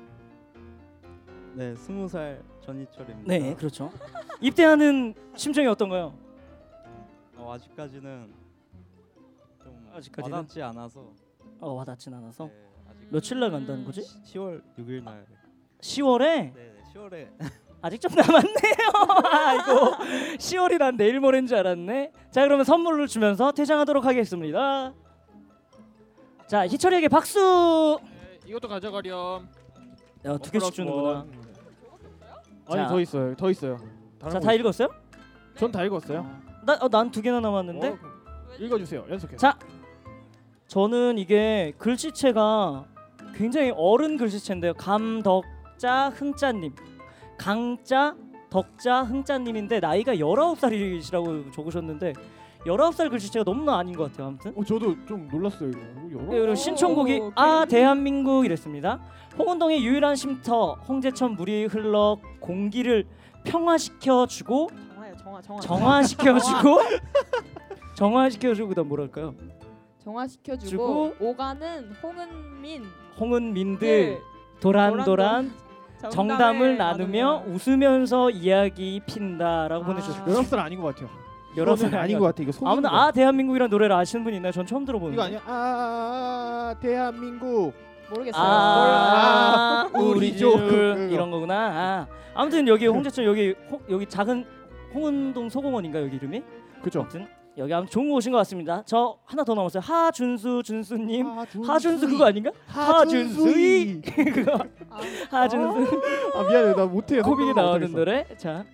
네, 스무 살 전희철입니다. 네, 그렇죠. 입대하는 심정이 어떤가요? 어, 아직까지는 좀 아직까지는? 와닿지 않아서. 어, 와닿진 않아서. 네, 아직 며칠 날 간다는 거지? 시- 시월 육 일 날. 시월에 네, 네, 시월에. 아직 좀 남았네요. 아이고, 시월이 난 내일 모레인 줄 알았네. 자, 그러면 선물을 주면서 퇴장하도록 하겠습니다. 자, 희철이에게 박수. 네, 이것도 가져가렴. 야, 두 개씩 주는구나. 아니 자. 더 있어요. 더 있어요. 자, 다 읽었어요? 전다 읽었어요. 나난 두 개나 남았는데. 어, 읽어주세요. 연속해서. 자, 저는 이게 글씨체가 굉장히 어른 글씨체인데요. 감덕자 흥자님, 강자 덕자 흥자님인데 나이가 열아홉 살이시라고 적으셨는데 열아홉 살 글씨체가 너무나 아닌 것 같아요. 아무튼 어 저도 좀 놀랐어요 이거. 여러. 네, 그리고 신청곡이 오, 아 대한민국 이랬습니다. 홍은동의 유일한 쉼터 홍제천 물이 흘러 공기를 평화시켜주고 정화요, 정화, 정화. 정화시켜주고 정화시켜주고 그다음 뭐랄까요? 정화시켜주고 주고 오가는 홍은민 홍은민들 도란도란 정담을 나누며 웃으면서 이야기 핀다라고 아. 보내주셨어요. 열아홉 살 아닌 것 같아요. 열아홉 살 이거는 아닌 것 같아. 이거 속인 아무튼 거. 아 대한민국이란 노래를 아시는 분 있나요? 전 처음 들어보는데. 이거 아니야? 아, 아, 아 대한민국. 모르겠어요. 아, 몰라. 우리 우리족. 족 이런 거구나. 아, 아무튼 여기 홍제천 여기 홍, 여기 작은 홍은동 소공원인가 여기 이름이? 그죠? 아무튼 여기 아무튼 좋은 곳인 것 같습니다. 저 하나 더 남았어요. 하준수 준수님. 하준수이. 하준수 그거 아닌가? 하준수이. 그거 아, 하준수 아 미안해 나 못해요. 코빅에 생각을 나오는 못하겠어. 노래. 자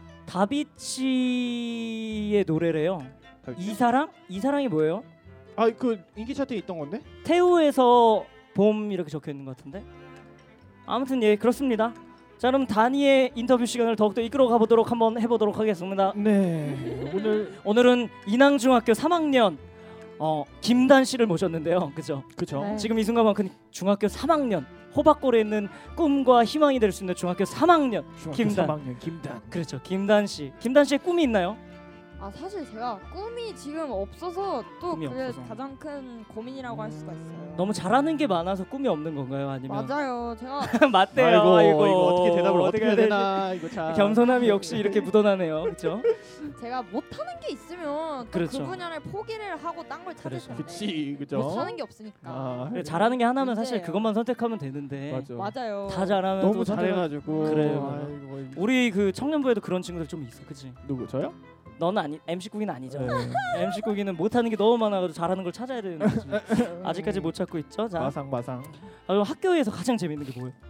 다비치의 노래래요. 이 사랑? 이 사랑이 뭐예요? 아그 인기 차트에 있던 건데? 태우에서 봄 이렇게 적혀 있는 것 같은데. 아무튼 예 그렇습니다. 자 그럼 다니의 인터뷰 시간을 더욱더 이끌어 가보도록 한번 해보도록 하겠습니다. 네. 오늘 오늘은 인왕중학교 삼 학년 어 김단 씨를 모셨는데요. 그죠? 그죠? 네. 지금 이 순간만큼 중학교 삼 학년 호박골에 있는 꿈과 희망이 될 수 있는 중학교 삼 학년 중학교 김단. 삼 학년 김단. 그렇죠. 김단 씨. 김단 씨의 꿈이 있나요? 아 사실 제가 꿈이 지금 없어서 또 꿈이 그게 없어서. 가장 큰 고민이라고 할 수가 있어요. 너무 잘하는 게 많아서 꿈이 없는 건가요? 아니면 맞아요. 제가 맞대요. 아이고, 이거 어떻게 대답을 어떻게 해야 되지? 되나 이거 참. 겸손함이 역시 이렇게 묻어나네요. 그렇죠? 제가 못하는 게 있으면 또 그 그렇죠. 분야를 포기를 하고 딴 걸 찾을 그렇죠. 텐데 그치 그죠? 못하는 게 없으니까. 아, 그래, 잘하는 게 하나면 사실 문제예요. 그것만 선택하면 되는데 맞아. 맞아요. 다 잘하면 너무 또 선택을- 잘해가지고. 그래요. 아이고, 우리 그 청년부에도 그런 친구들 좀 있어, 그치? 누구 저요? 너는 아니 엠씨 국이는 아니죠. 네. 엠씨 국이는 못하는 게 너무 많아가지고 잘하는 걸 찾아야 되는 거지. 아직까지 못 찾고 있죠. 자, 마상 마상. 아, 그럼 학교에서 가장 재밌는 게 뭐예요?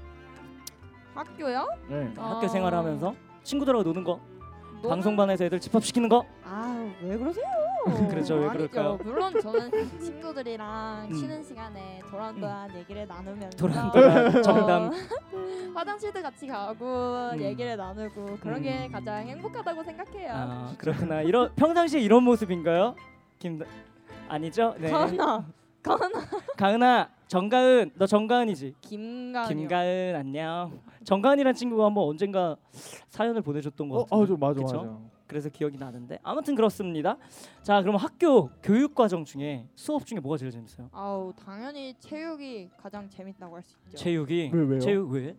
학교요? 네. 아. 학교 생활하면서 친구들하고 노는 거, 너무- 방송반에서 애들 집합시키는 거. 아왜 그러세요? 그렇죠, 왜 아니죠. 그럴까요? 물론 저는 친구들이랑 음. 쉬는 시간에 도란도란 얘기를 나누면서 도란도란 정담. 어, 화장실도 같이 가고 음. 얘기를 나누고 그런 게 음. 가장 행복하다고 생각해요. 아 그렇구나. 이런 평상시에 이런 모습인가요? 김 아니죠? 네. 가은아, 가은아, 가은아, 정가은, 너 정가은이지? 김가은이요. 김가은 안녕. 정가은이란 친구가 한번 언젠가 사연을 보내줬던 것 어, 같은데. 아, 저 맞아 그쵸? 맞아. 그래서 기억이 나는데 아무튼 그렇습니다. 자, 그럼 학교 교육 과정 중에 수업 중에 뭐가 제일 재밌어요? 아우 당연히 체육이 가장 재밌다고 할 수 있죠. 체육이. 왜, 왜요? 체육 왜?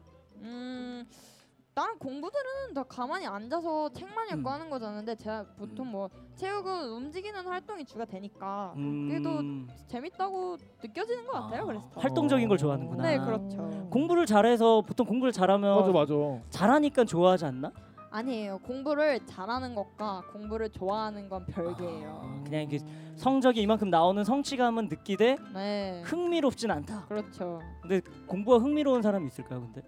음 다른 공부들은 다 가만히 앉아서 책만 읽고 음. 하는 거잖아요. 근데 제가 보통 뭐 체육은 움직이는 활동이 주가 되니까 음... 그게 더 재밌다고 느껴지는 것 같아요. 아, 그래서 더. 활동적인 걸 좋아하는구나. 네 그렇죠. 공부를 잘해서 보통 공부를 잘하면 맞아 맞아. 잘하니까 좋아하지 않나? 아니에요. 공부를 잘하는 것과 공부를 좋아하는 건 별개예요. 아, 그냥 이게 성적이 이만큼 나오는 성취감은 느끼되 네. 흥미롭진 않다. 그렇죠. 근데 공부가 흥미로운 사람이 있을까요? 근데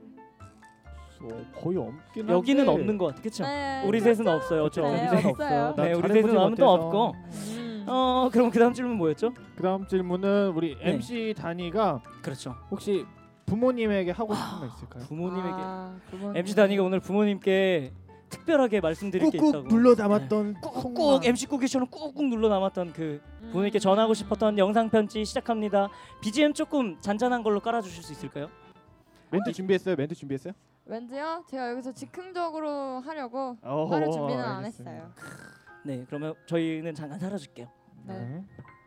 어, 거의 없긴 한데. 여기는 없는 것 같아, 그렇죠? 네. 우리 셋은 없어요, 그렇죠? 네, 우리 셋 없어요. 나 네, 우리 잘해보지 셋은 아무도 못해서. 없고. 음. 어, 그럼 그다음 질문 뭐였죠? 그다음 질문은 우리 네. 엠씨 다니가 그렇죠. 혹시 부모님에게 하고 싶은 거 있을까요? 부모님에게 아, 부모님. 엠씨 다니가 오늘 부모님께 특별하게 말씀드릴 게 있다고. 꾹꾹 눌러 담았던 꾹꾹 엠씨 꾸기처럼 꾹꾹 눌러 남았던 그 음. 부모님께 전하고 싶었던 영상 편지 시작합니다. 비지엠 조금 잔잔한 걸로 깔아주실 수 있을까요? 멘트 준비했어요? 멘트 준비했어요? 왠지요? 제가 여기서 즉흥적으로 하려고 어허, 따로 준비는 안 알겠습니다. 했어요. 네, 그러면 저희는 잠깐 사라질게요. 네.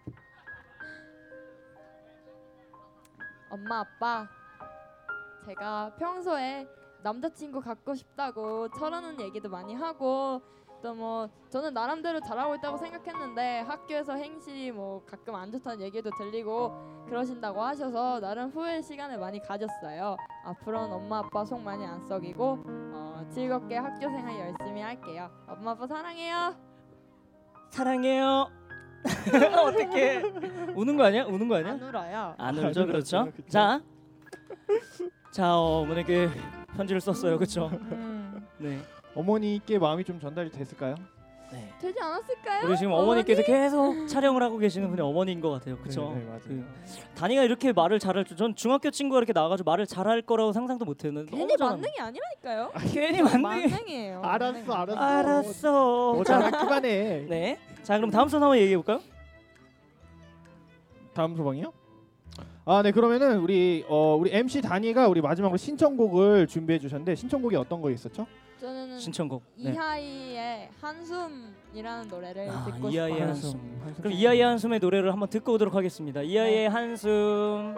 엄마 아빠 제가 평소에 남자친구 갖고 싶다고 철하는 얘기도 많이 하고 또 뭐 저는 나름대로 잘하고 있다고 생각했는데 학교에서 행실이 뭐 가끔 안 좋다는 얘기도 들리고 그러신다고 하셔서 나름 후회 시간을 많이 가졌어요. 앞으로는 엄마 아빠 속 많이 안 썩이고 어, 즐겁게 학교 생활 열심히 할게요. 엄마 아빠 사랑해요. 사랑해요. 어떻게 우는 거 아니야? 우는 거 아니야? 안 울어요. 안 울죠, 그렇죠? 그쵸. 자, 자 어, 어머니께 편지를 썼어요. 그렇죠? 음, 네. 어머니께 마음이 좀 전달이 됐을까요? 네. 되지 않았을까요? 우리 지금 어머니? 어머니께서 계속 촬영을 하고 계시는 분이 어머니인 것 같아요. 그렇죠? 네, 네, 맞아요. 그 다니가 이렇게 말을 잘할 줄, 전 중학교 친구가 이렇게 나와가지고 말을 잘할 거라고 상상도 못했는데 괜히 너무 잘하는- 만능이 아니라니까요. 괜히 만능이. 만능이에요. 알았어, 알았어. 알았어. 너 자, 잘할 그만해. 네. 자 그럼 다음 순서 한번 얘기해 볼까요? 다음 소방이요? 아, 네. 그러면은 우리 어 우리 엠씨 다니가 우리 마지막으로 신청곡을 준비해 주셨는데 신청곡이 어떤 거 있었죠? 저는 신청곡. 네. 이하이의 한숨이라는 노래를 아, 듣고 이하이의 싶어요. 한숨. 그럼 이하이의 한숨의 노래를 한번 듣고 오도록 하겠습니다. 이하이의 네. 한숨.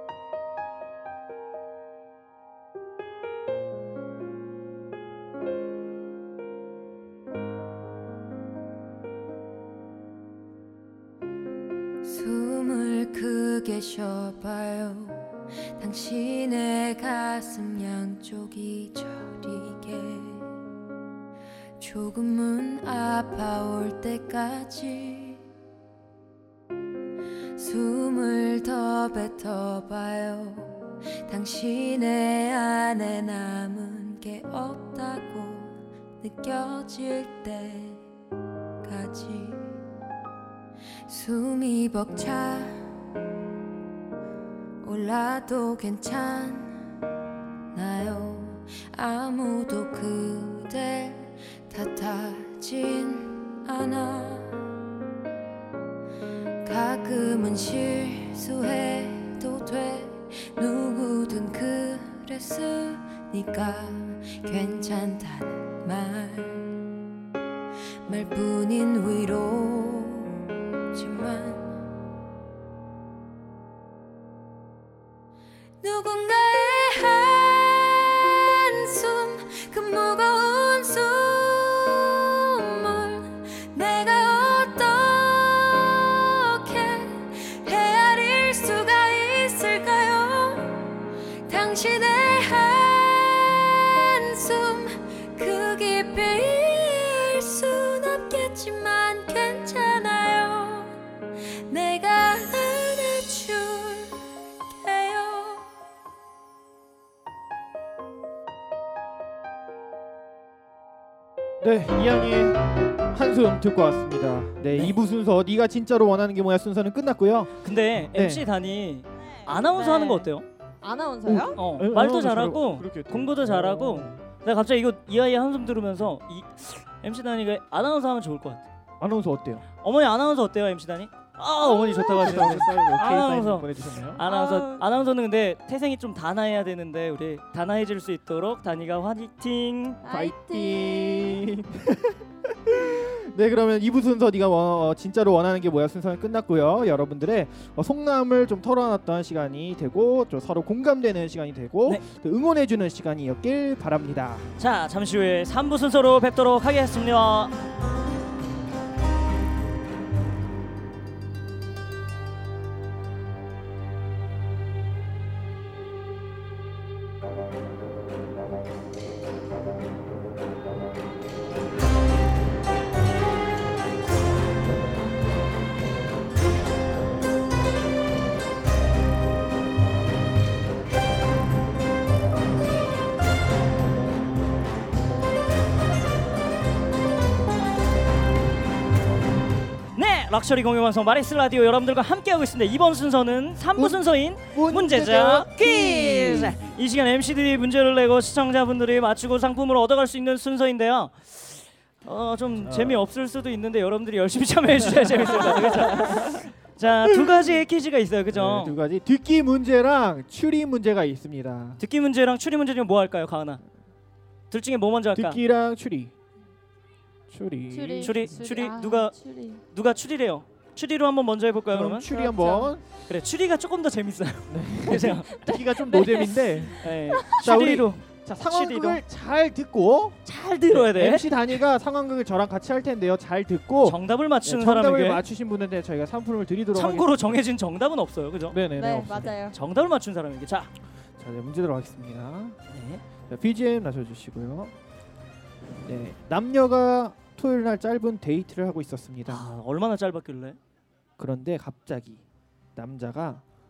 숨을 크게 쉬어봐요. 당신의 가슴 양쪽이 저리게 조금은 아파올 때까지 숨을 더 뱉어봐요. 당신의 안에 남은 게 없다고 느껴질 때까지 숨이 벅차 올라도 괜찮나요? 아무도 그댈 탓하진 않아. 가끔은 실수해도 돼. 누구든 그랬으니까 괜찮다는 말 말뿐인 위로지만 누군가의 한숨 그 무거운 숨을 내가 어떻게 헤아릴 수가 있을까요? 당신의 한숨 그 깊이일 순 없겠지만 괜찮아요. 내가 안아줄게요. 네, 이한이의 한숨 듣고 왔습니다. 네, 네. 이 부 순서 네가 진짜로 원하는 게 뭐야 순서는 끝났고요. 근데 네. 엠씨 단이 아나운서 하는 거 어때요? 아나운서요? 어, 에, 말도 어, 잘하고 그렇게 했대요. 공부도 잘하고. 어. 내가 갑자기 이거 이하이의 한숨 들으면서 이 엠씨 단이가 아나운서 하면 좋을 것 같아. 아나운서 어때요? 어머니 아나운서 어때요, 엠씨 단이? 아 어머니 좋다고 하시는 사인 오케이 아나운서. 사인 보내주셨나요? 아나운서 아우. 아나운서는 근데 태생이 좀 단아해야 되는데 우리 단아해질 수 있도록 단이가 화이팅. 파이팅. 네, 그러면 이 부 순서 네가 원, 어, 진짜로 원하는 게 뭐야 순서는 끝났고요. 여러분들의 어, 속마음을 좀 털어놨던 시간이 되고 좀 서로 공감되는 시간이 되고 네. 또 응원해주는 시간이었길 바랍니다. 자 잠시 후에 삼 부 순서로 뵙도록 하겠습니다. 네, 럭셔리 공유방송 마리스 라디오 여러분들과 함께하고 있습니다. 이번 순서는 삼 부 문- 순서인 문제적 퀴즈. 이 시간 엠씨들이 문제를 내고 시청자분들이 맞추고 상품을 얻어갈 수 있는 순서인데요. 어, 좀 재미없을 수도 있는데 여러분들이 열심히 참여해 주셔야 재밌을 것 같아요. 그렇죠? 자, 두 가지의 퀴즈가 있어요. 그죠? 네, 두 가지 듣기 문제랑 추리 문제가 있습니다. 듣기 문제랑 추리 문제 중에 뭐 할까요, 가은아? 둘 중에 뭐 먼저 할까? 듣기랑 추리. 추리. 추리 추리, 추리, 아, 누가- 추리. 누가 추리래요? 추리로 한번 먼저 해볼까요, 그럼 그러면? 추리 그렇죠. 한번. 그래, 추리가 조금 더 재밌어요. 그죠? 듣기가 좀 노잼인데. 네. 자, 우리- 추리로 자, 추리로. 상황극을 잘 듣고 잘 들어야 돼. 엠씨 단이가 상황극을 저랑 같이 할 텐데요. 잘 듣고 정답을 네, 맞추는 정답을 사람에게 맞추신 분한테 저희가 상품을 드리도록 참고로 정해진 정답은 없어요. 그죠? 하겠습니다. 네네. 네, 맞아요. 정답을 맞춘 사람에게 자, 자, 네, 문제 들어가겠습니다. 네. 자, 비지엠 나셔주시고요. 네, 남녀가 토요일 날 짧은 데이트를 하고 있었습니다. 아, 얼마나 짧았길래? 그런데 갑자기 남자가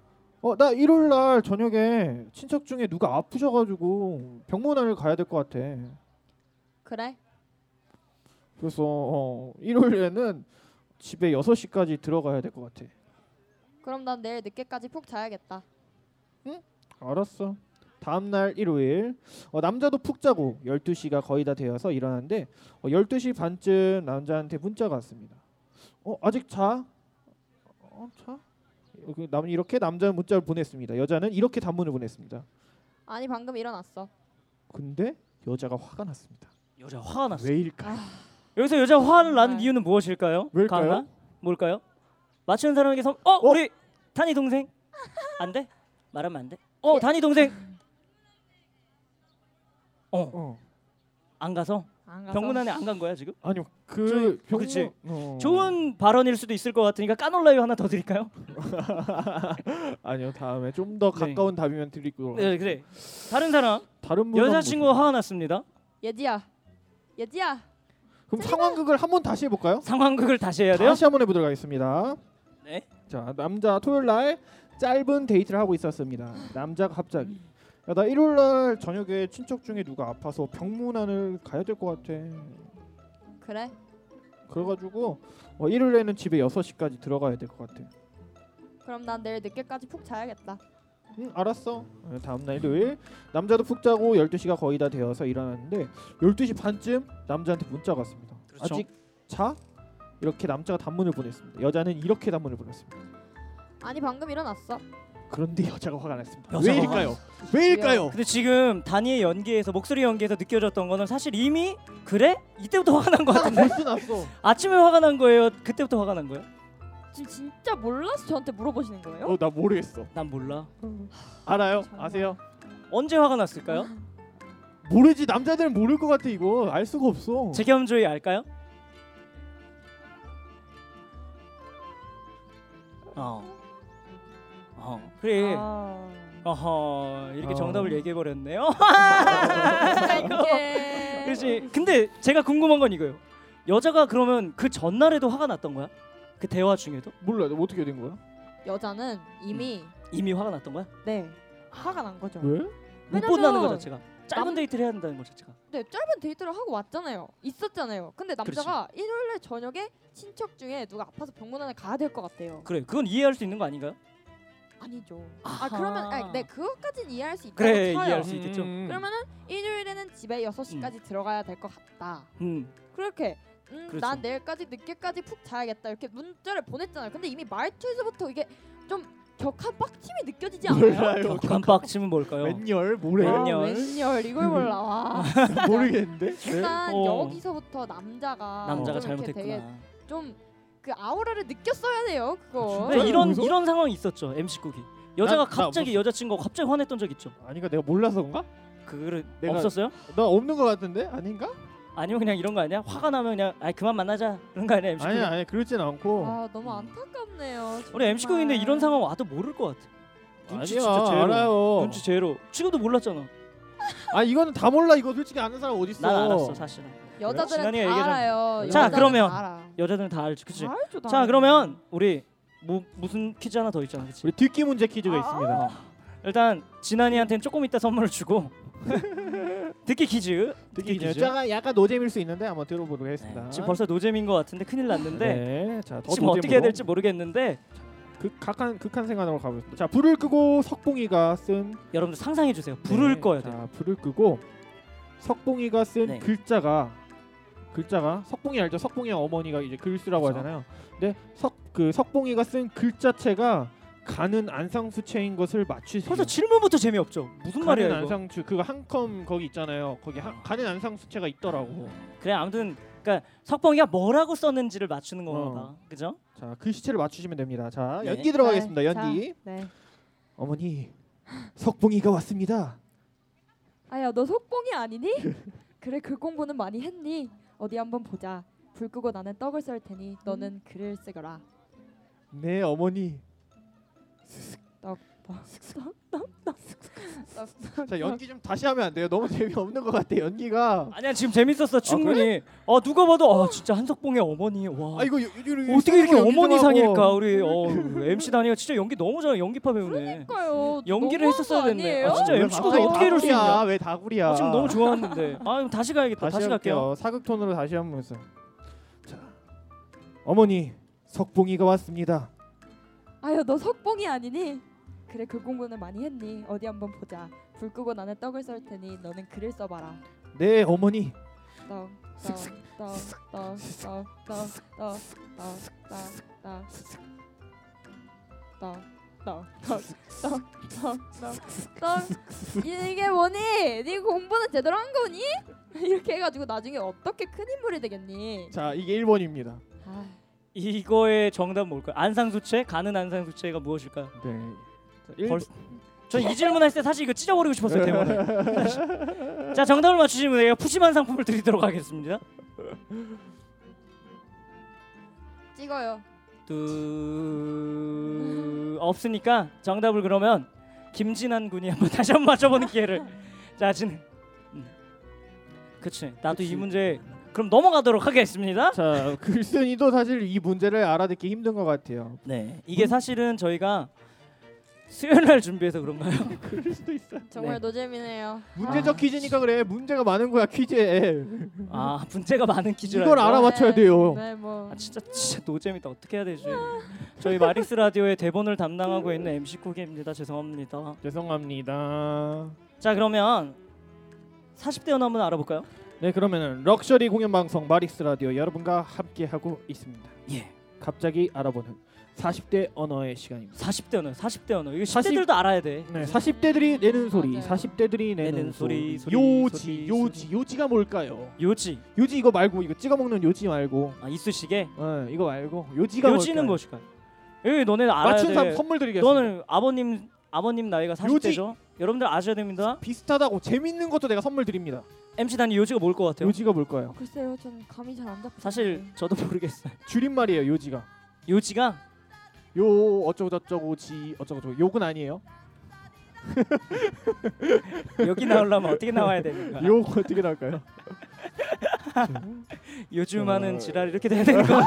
어, 나 일요일 날 저녁에 친척 중에 누가 아프셔가지고 병문안을 가야 될 것 같아. 그래? 그래서 어, 일요일에는 집에 여섯 시까지 들어가야 될 것 같아. 그럼 난 내일 늦게까지 푹 자야겠다. 알았어. 다음 날 일요일 어, 남자도 푹 자고 열두 시가 거의 다 되어서 일어났는데 어, 열두 시 반쯤 남자한테 문자가 왔습니다. 어, 아직 자? 어, 자? 그 남 이렇게 남자는 문자를 보냈습니다. 여자는 이렇게 단문을 보냈습니다. 아니 방금 일어났어. 근데 여자가 화가 났습니다. 여자 화가 났어. 왜일까? 여기서 여자 화를 나는 정말. 이유는 무엇일까요? 왜일까요? 가은아? 뭘까요? 맞추는 사람에게 선. 어, 어? 우리 단이 동생. 안 돼? 말하면 안 돼? 어, 예. 단이 동생. 어, 어. 안 가서 안 가서. 병문안에 안 간 거야 지금? 아니요. 그 저희- 그치. 병문- 어. 좋은 발언일 수도 있을 것 같으니까 까놀라유 하나 더 드릴까요? 아니요. 다음에 좀 더 네. 가까운 답이면 드리고. 네, 그래. 다른 사람 다른 분 여자친구가 화가 났습니다. 예지야. 예지야. 그럼 상황극을 한번 다시 해볼까요? 상황극을 다시 해야 돼요? 다시 한번 해보도록 하겠습니다. 네. 자, 남자 토요일 날 짧은 데이트를 하고 있었습니다. 남자가 갑자기 야, 나 일요일 날 저녁에 친척 중에 누가 아파서 병문안을 가야 될 것 같아. 그래? 그래가지고 어, 일요일에는 집에 여섯 시까지 들어가야 될 것 같아. 그럼 난 내일 늦게까지 푹 자야겠다. 응, 알았어. 어, 다음 날 일요일 남자도 푹 자고 열두 시가 거의 다 되어서 일어났는데 열두 시 반쯤 남자한테 문자가 왔습니다. 그렇죠. 아직 자? 이렇게 남자가 단문을 보냈습니다. 여자는 이렇게 단문을 보냈습니다. 아니 방금 일어났어. 그런데 여자가 화가 났습니다. 여자가 왜일까요? 왜일까요? 근데 지금 다니의 연기에서 목소리 연기에서 느껴졌던 거는 사실 이미 그래? 이때부터 화가 난 거 같은데? 벌써 났어. 아침에 화가 난 거예요? 그때부터 화가 난 거예요? 지금 진짜 몰라서 저한테 물어보시는 거예요? 어, 나 모르겠어. 난 몰라. 알아요? 정말. 아세요? 언제 화가 났을까요? 모르지. 남자들은 모를 것 같아. 이거 알 수가 없어. 재겸조이 알까요? 어. 어. 그래. 아. 어허. 이렇게 어. 정답을 얘기해 버렸네요. 이게. 그렇지. 근데 제가 궁금한 건 이거예요. 여자가 그러면 그 전날에도 화가 났던 거야? 그 대화 중에도? 몰라. 너 어떻게 된 거야? 여자는 이미 이미 화가 났던 거야? 네 화가 난 거죠. 왜? 못 왜냐면 본다는 거 자체가. 짧은 남- 데이트를 해야 한다는 거 자체가. 네 짧은 데이트를 하고 왔잖아요. 있었잖아요. 근데 남자가 일요일날 저녁에 친척 중에 누가 아파서 병문안에 가야 될 것 같아요. 그래. 그건 이해할 수 있는 거 아닌가요? 아니죠. 아하. 아 그러면 아니, 네 그것까진 이해할 수 있다고 그래, 쳐요. 이해할 수 있겠죠. 음. 그러면은 일요일에는 집에 여섯 시까지 들어가야 될 것 같다. 음. 그렇게 음, 그렇죠. 난 내일까지 늦게까지 푹 자야겠다 이렇게 문자를 보냈잖아요. 근데 이미 말투에서부터 이게 좀 격한 빡침이 느껴지지 않아요? 몰라요. 깜빡침은 뭘까요? 웬열 뭐래? 웬- 아, 웬열. 웬열 이걸 몰라. 와. 모르겠는데. 네? 일단 어. 여기서부터 남자가 남자가 좀 이렇게 되게 잘못했구나. 좀 그 아우라를 느꼈어야 돼요. 그거. 진짜? 네, 이런 여기서? 이런 상황이 있었죠. 엠씨국이. 여자가 나- 나 갑자기 없었어. 여자친구가 갑자기 화냈던 적 있죠. 아니가 내가 몰라서 그런가? 그거를 내가- 없었어요? 나 없는 것 같은데 아닌가? 아니면 그냥 이런 거 아니야? 화가 나면 그냥 아이 그만 만나자 그런 거 아니야? 엠씨국. 아니 아니 그렇진 않고. 아 너무 안타깝네요. 우리 엠씨국인데 정말. 이런 상황 와도 모를 것 같아. 눈치 아니야 진짜 제로. 알아요. 눈치 제로. 지금도 몰랐잖아. 아 이거는 다 몰라. 이거 솔직히 아는 사람 어디 있어? 난 알았어 사실은. 여자들은 지난이가 다 얘기하잖아. 알아요. 자, 여자들은 그러면 다 알아. 여자들은 다 알지, 그치? 다 알죠, 다 자 알죠. 그러면 우리 뭐 무슨 퀴즈 하나 더 있잖아, 그치? 우리 듣기 문제 퀴즈가 아. 있습니다. 일단 진한이한테는 조금 이따 선물을 주고 듣기 퀴즈. 듣기 퀴즈. 퀴즈. 약간 노잼일 수 있는데 한번 들어보도록 하겠습니다. 네, 지금 벌써 노잼인 것 같은데 큰일 났는데 네, 자, 더 지금 어떻게 해야 노잼으로. 될지 모르겠는데 극 극한 극한 생활으로 가보겠습니다. 자, 불을 끄고 석봉이가 쓴 여러분들 상상해 주세요. 불을 네, 꺼야 자, 돼요. 불을 끄고 석봉이가 쓴 네. 글자가 글자가 석봉이 알죠? 석봉이 어머니가 이제 글 쓰라고 그렇죠. 하잖아요. 근데 석 그 석봉이가 쓴 글자체가 가는 안상수체인 것을 맞추세요. 벌써 질문부터 재미없죠. 무슨 가는 말이야 이거? 안상수 그거 한 컴 거기 있잖아요. 거기 한, 가는 안상수체가 있더라고. 그래 아무튼 그러니까 석봉이가 뭐라고 썼는지를 맞추는 건가 어. 봐. 그죠? 자, 글씨체를 맞추시면 됩니다. 자, 네. 연기 들어가겠습니다. 네, 연기. 자, 네. 어머니, 석봉이가 왔습니다. 아야 너 속봉이 아니니? 그래 글 공부는 많이 했니? 어디 한번 보자. 불 끄고 나는 떡을 썰 테니 너는 글을 쓰거라. 네, 어머니. 떡, 떡, 떡, 떡, 자 연기 좀 다시 하면 안 돼요? 너무 재미없는 것 같아 연기가. 아니야 지금 재밌었어 충분히. 어 누가 봐도 어 진짜 한석봉의 어머니 와. 아 이거 요- 요- 요- 어떻게 이렇게 연기 좀 어머니 하고. 상일까 우리 어, 엠씨 다니가 진짜 연기 너무 잘해. 연기파 배우네. 그러니까요. 연기를 너무한 했었어야 거 됐네. 아니에요? 아, 진짜 왜 엠씨가 갑자기 어떻게 이럴 수 다구리야? 있냐. 왜 다구리야? 아, 지금 너무 좋았는데. 아 다시 가야겠다. 다시, 다시 갈게요. 할게요. 사극톤으로 다시 한번 해서. 자 어머니 석봉이가 왔습니다. 아유 너 석봉이 아니니? 그래 글 공부는 많이 했니? 어디 한번 보자. 불 끄고 나는 떡을 썰 테니 너는 글을 써봐라. 네 어머니. 떡떡떡떡떡떡떡떡떡떡떡떡떡 이게 뭐니? 네 공부는 제대로 한 거니? 이렇게 해가지고 나중에 어떻게 큰 인물이 되겠니? 자 이게 일 번입니다. 아, 이거의 정답 뭘까요? 안상수체? 가는 안상수체가 무엇일까요? 네. 자, 일 벌... 전이 질문 했을 때 사실 이거 찢어버리고 싶었어요 대본을. 자 정답을 맞추시면 내가 푸짐한 상품을 드리도록 하겠습니다. 찍어요. 뚜... 없으니까 정답을 그러면 김진한 군이 한번 다시 한번 맞춰보는 기회를. 자 진행. 음. 그치. 나도 그치. 이 문제 그럼 넘어가도록 하겠습니다. 자 글쓴이도 사실 이 문제를 알아듣기 힘든 것 같아요. 네. 이게 사실은 저희가 수요일날 준비해서 그런가요? 그럴 수도 있어. 정말 네. 노잼이네요. 문제적 퀴즈니까 그래. 문제가 많은 거야 퀴즈에. 아 문제가 많은 퀴즈라. 이걸 알아맞혀야 돼요. 네, 뭐 아 진짜 진짜 노잼이다. 어떻게 해야 되지? 저희 마릭스 라디오의 대본을 담당하고 있는 엠씨 쿠기입니다. 죄송합니다. 죄송합니다. 자 그러면 사십 대 연어 한번 알아볼까요? 네 그러면은 럭셔리 공연 방송 마릭스 라디오 여러분과 함께 하고 있습니다. 예. 갑자기 알아보는 사십 대 언어의 시간입니다. 사십 대 언어, 사십 대 언어. 이거 사십 십 대들도 알아야 돼. 네, 사십 대들이 내는 소리, 맞아요. 사십 대들이 내는, 내는 소리. 소리, 소리, 요지, 소리, 요지, 요지가 뭘까요? 요지. 요지 이거 말고 이거 찍어 먹는 요지 말고, 아 이쑤시개. 어, 이거 말고 요지가 요지는 뭘까요? 무엇일까요? 여기 너네 알아야 맞춘 돼. 사람 선물 드리겠습니다. 너는 아버님 아버님 나이가 사십 대죠? 여러분들 아셔야 됩니다. 비슷하다고 재밌는 것도 내가 선물 드립니다. 엠씨 단위 요지가 뭘 것 같아요? 요지가 뭘까요? 글쎄요, 전 감이 잘 안 잡혀. 사실 저도 모르겠어요. 줄임말이에요. 요지가. 요지가 요 어쩌고 저쩌고 지 어쩌고 저쩌고 욕은 아니에요. 여기 나오려면 어떻게 나와야 되는 거야? 욕 어떻게 나올까요? 요즘 어. 하는 지랄 이렇게 돼야 되는 거야?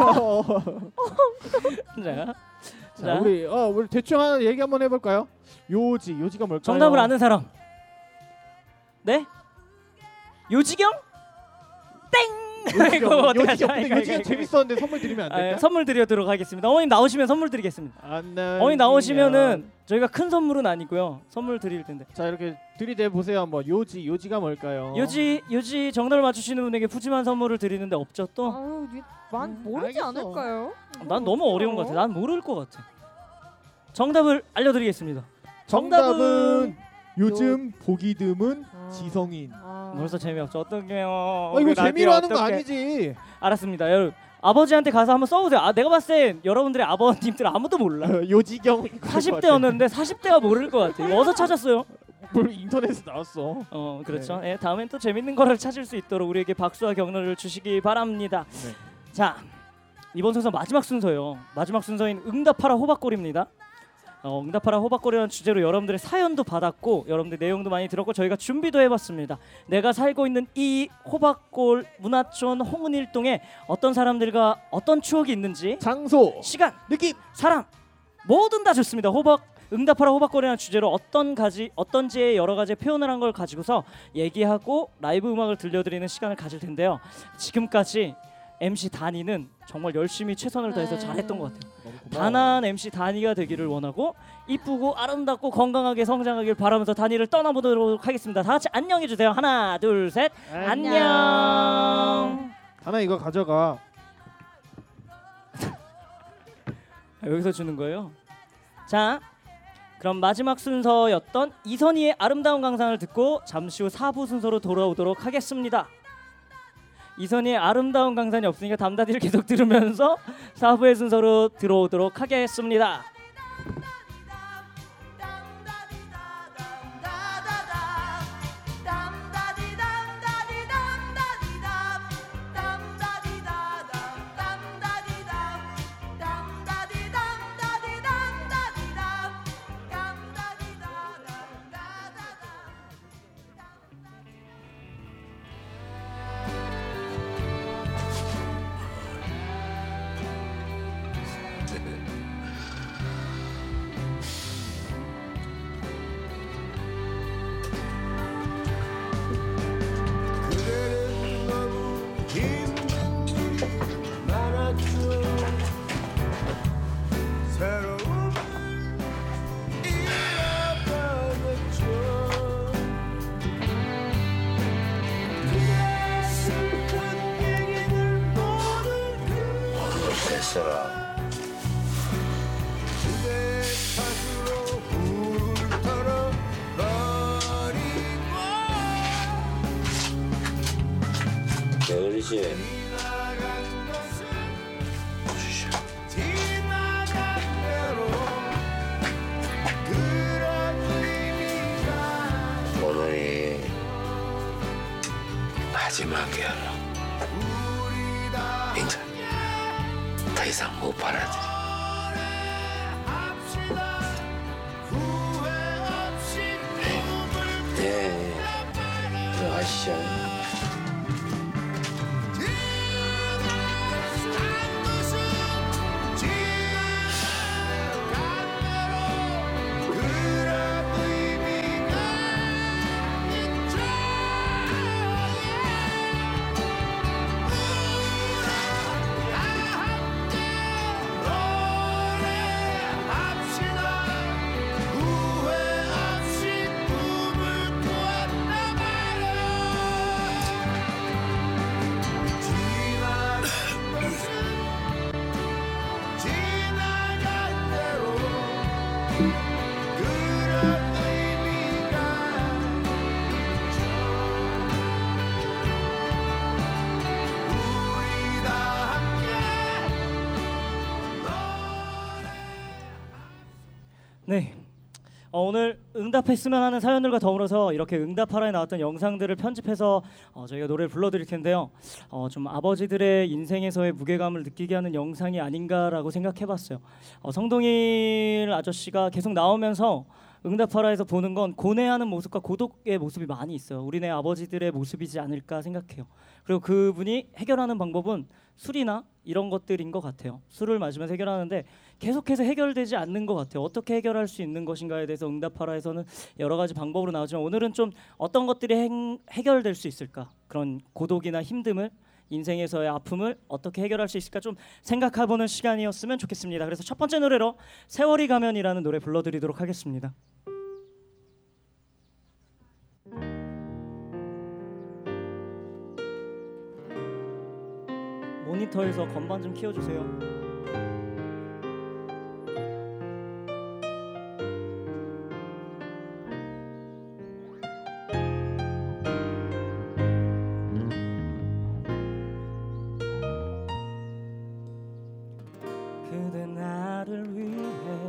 자, 자, 자 우리 어 우리 대충 하나 얘기 한번 해볼까요? 요지, 요지가 뭘까요? 정답을 아는 사람. 네? 요지경? 땡! 요지경, 이거 어떡하죠? 요지경. 근데 이거, 요지경 이거, 이거. 재밌었는데 선물 드리면 안 아, 될까? 선물 드리도록 하겠습니다. 어머님 나오시면 선물 드리겠습니다. 안 어머님 나오시면은 저희가 큰 선물은 아니고요. 선물 드릴 텐데. 자 이렇게 들이대 보세요 한번. 요지, 요지가 뭘까요? 요지 요지 정답을 맞추시는 분에게 푸짐한 선물을 드리는데 없죠 또? 아유, 만 음, 모르지 알겠어. 않을까요? 난 너무 어려운 것 같아. 난 모를 것 같아. 정답을 알려드리겠습니다. 정답은 요즘 보기 드문 아. 지성인. 아. 벌써 재미없죠. 어떡해요. 아 우리 이거 라디오 재미로 하는 거 어떡해. 아니지? 알았습니다. 여러분 아버지한테 가서 한번 써보세요. 아 내가 봤을 땐 여러분들의 아버님들 아무도 몰라. 요지경. 사십 대였는데 사십 대가 모를 것 같아. 이거 어디서 찾았어요? 뭘 인터넷에 나왔어. 어 그렇죠. 예, 다음엔 또 재밌는 거를 찾을 수 있도록 우리에게 박수와 격려를 주시기 바랍니다. 네. 자 이번 순서 마지막 순서요. 마지막 순서인 응답하라 호박골입니다. 어, 응답하라 호박골이라는 주제로 여러분들의 사연도 받았고 여러분들 내용도 많이 들었고 저희가 준비도 해봤습니다. 내가 살고 있는 이 호박골 문화촌 홍은일동에 어떤 사람들과 어떤 추억이 있는지 장소, 시간, 느낌. 사람 뭐든 다 좋습니다. 호박 응답하라 호박골이라는 주제로 어떤 가지 어떤지의 여러 가지 표현을 한 걸 가지고서 얘기하고 라이브 음악을 들려드리는 시간을 가질 텐데요. 지금까지 엠씨 다니는 정말 열심히 최선을 다해서 네. 잘했던 것 같아요. 너무 고마워. 단아한 엠씨 다니가 되기를 원하고 이쁘고 아름답고 건강하게 성장하길 바라면서 다니를 떠나보도록 하겠습니다. 다 같이 안녕해 주세요. 하나, 둘, 셋. 안녕. 하나 이거 가져가. 여기서 주는 거예요. 자, 그럼 마지막 순서였던 이선희의 아름다운 강산을 듣고 잠시 후 사 부 순서로 돌아오도록 하겠습니다. 이선희의 아름다운 강산이 없으니까 담다디를 계속 들으면서 사 부의 순서로 들어오도록 하겠습니다. 첫사랑. 그대 탓으로 훑어러 버리고 게으르지. 지나간 것은 주셔. 지나간 대로 그런 의미가 오늘이 마지막이야. 우리 다 인자 더 이상 못 받아들여. 합시다 후회 없이 꿈을 네, 들어가시죠. 지나간 것은 지나간 대로 그런 의미가 있죠. 다 함께 노래합시다. 후회 없이 꿈을 꾸었나 봐요. 지나간 것은 지나간 대로 그런 의미가 있죠. 우리 다 함께 네. 어, 오늘 응답했으면 하는 사연들과 더불어서 이렇게 응답하라에 나왔던 영상들을 편집해서 어, 저희가 노래를 불러드릴 텐데요. 어, 좀 아버지들의 인생에서의 무게감을 느끼게 하는 영상이 아닌가라고 생각해봤어요. 어, 성동일 아저씨가 계속 나오면서 응답하라에서 보는 건 고뇌하는 모습과 고독의 모습이 많이 있어요. 우리네 아버지들의 모습이지 않을까 생각해요. 그리고 그분이 해결하는 방법은 술이나 이런 것들인 것 같아요. 술을 마시면서 해결하는데 계속해서 해결되지 않는 것 같아요. 어떻게 해결할 수 있는 것인가에 대해서 응답하라에서는 여러 가지 방법으로 나오지만 오늘은 좀 어떤 것들이 행, 해결될 수 있을까? 그런 고독이나 힘듦을 인생에서의 아픔을 어떻게 해결할 수 있을까 좀 생각해보는 시간이었으면 좋겠습니다. 그래서 첫 번째 노래로 세월이 가면이라는 노래 불러드리도록 하겠습니다. 모니터에서 건반 좀 키워주세요. 그대 나를 위해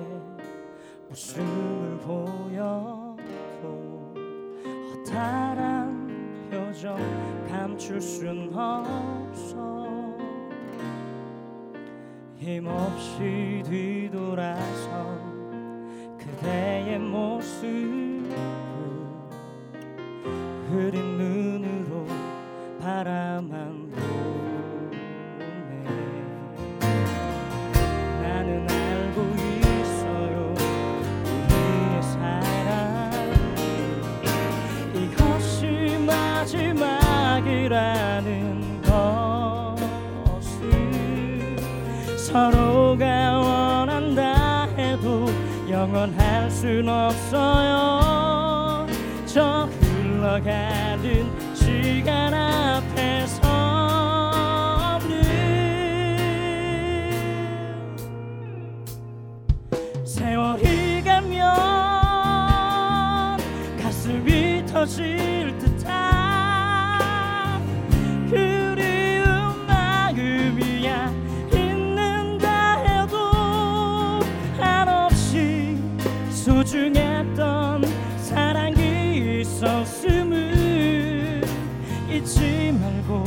웃음을 보여도 허탈한 표정 감출 순 없어. 힘없이 뒤돌아선 그대의 모습을 흐린 눈으로 바라만 보네. 나는 알고 있어요 우리의 사랑 이것이 마지막이라는 것을 서로가 원한다 해도 영원할 순 없어요. 저 흘러가는 시간 앞에서는 세월이 가면 가슴이 터질 듯한 그리운 마음이야. 있는다 해도 한없이 소중했던 사랑이 있었음을 잊지 말고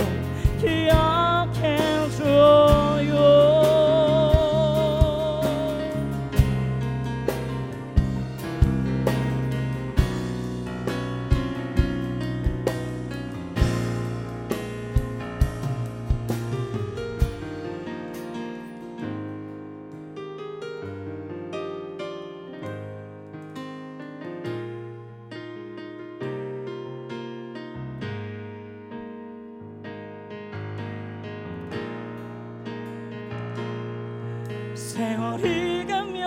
기억해줘요. 세월이 가면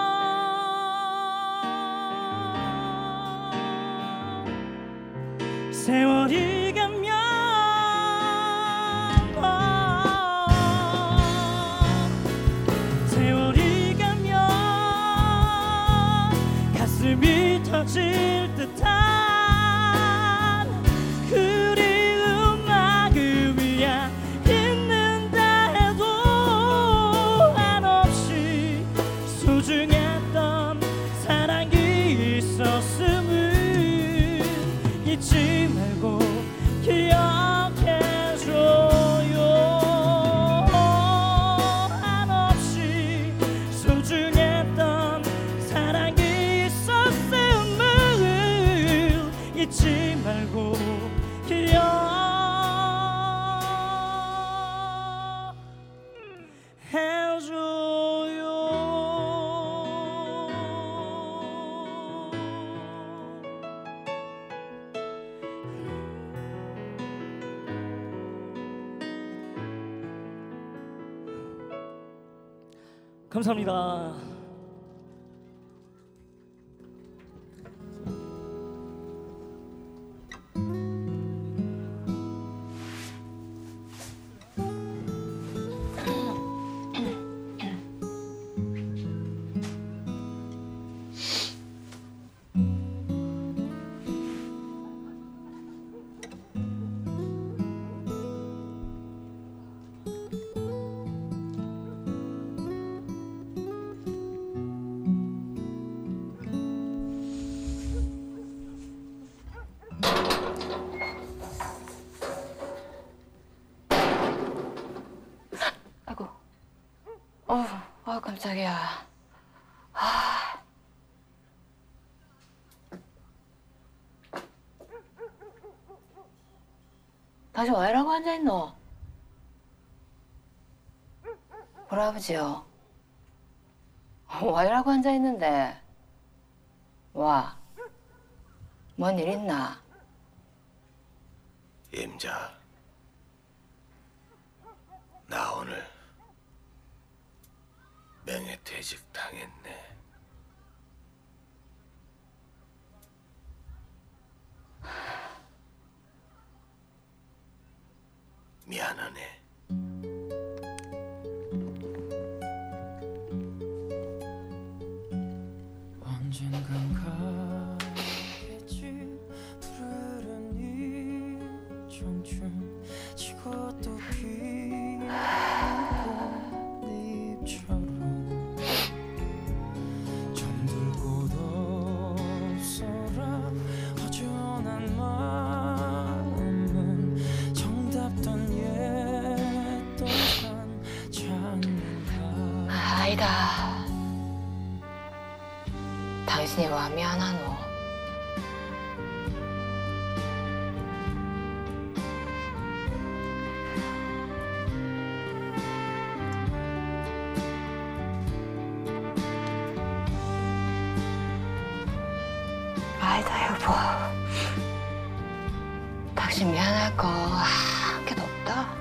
세월이 가면 어, 느껴질 듯한 그리움 마음이야 있는다 해도 한없이 소중했던 사랑이 있었음을 잊지 말고 기억해줘요. 한없이 소중했던 사랑이 있었음을 잊지 말고 기억해줘요. 감사합니다. 아이고, 어, 아 깜짝이야. 아, 다시 와이라고 앉아 있노? 할아버지요. 와이라고 앉아 있는데 와, 뭔 일 있나? 임자, 나 오늘 명예퇴직 당했네. 미안하네. 언젠간 가겠지 푸르른 이 청춘 지고 또 피는 꽃잎처럼 잠들고 없어라 허전한 마음은 정답던 옛 동산 찾는다. 아니다. 당신이 와 미안하노? 아니다 여보. 당신 미안할 거 한 개도 없다.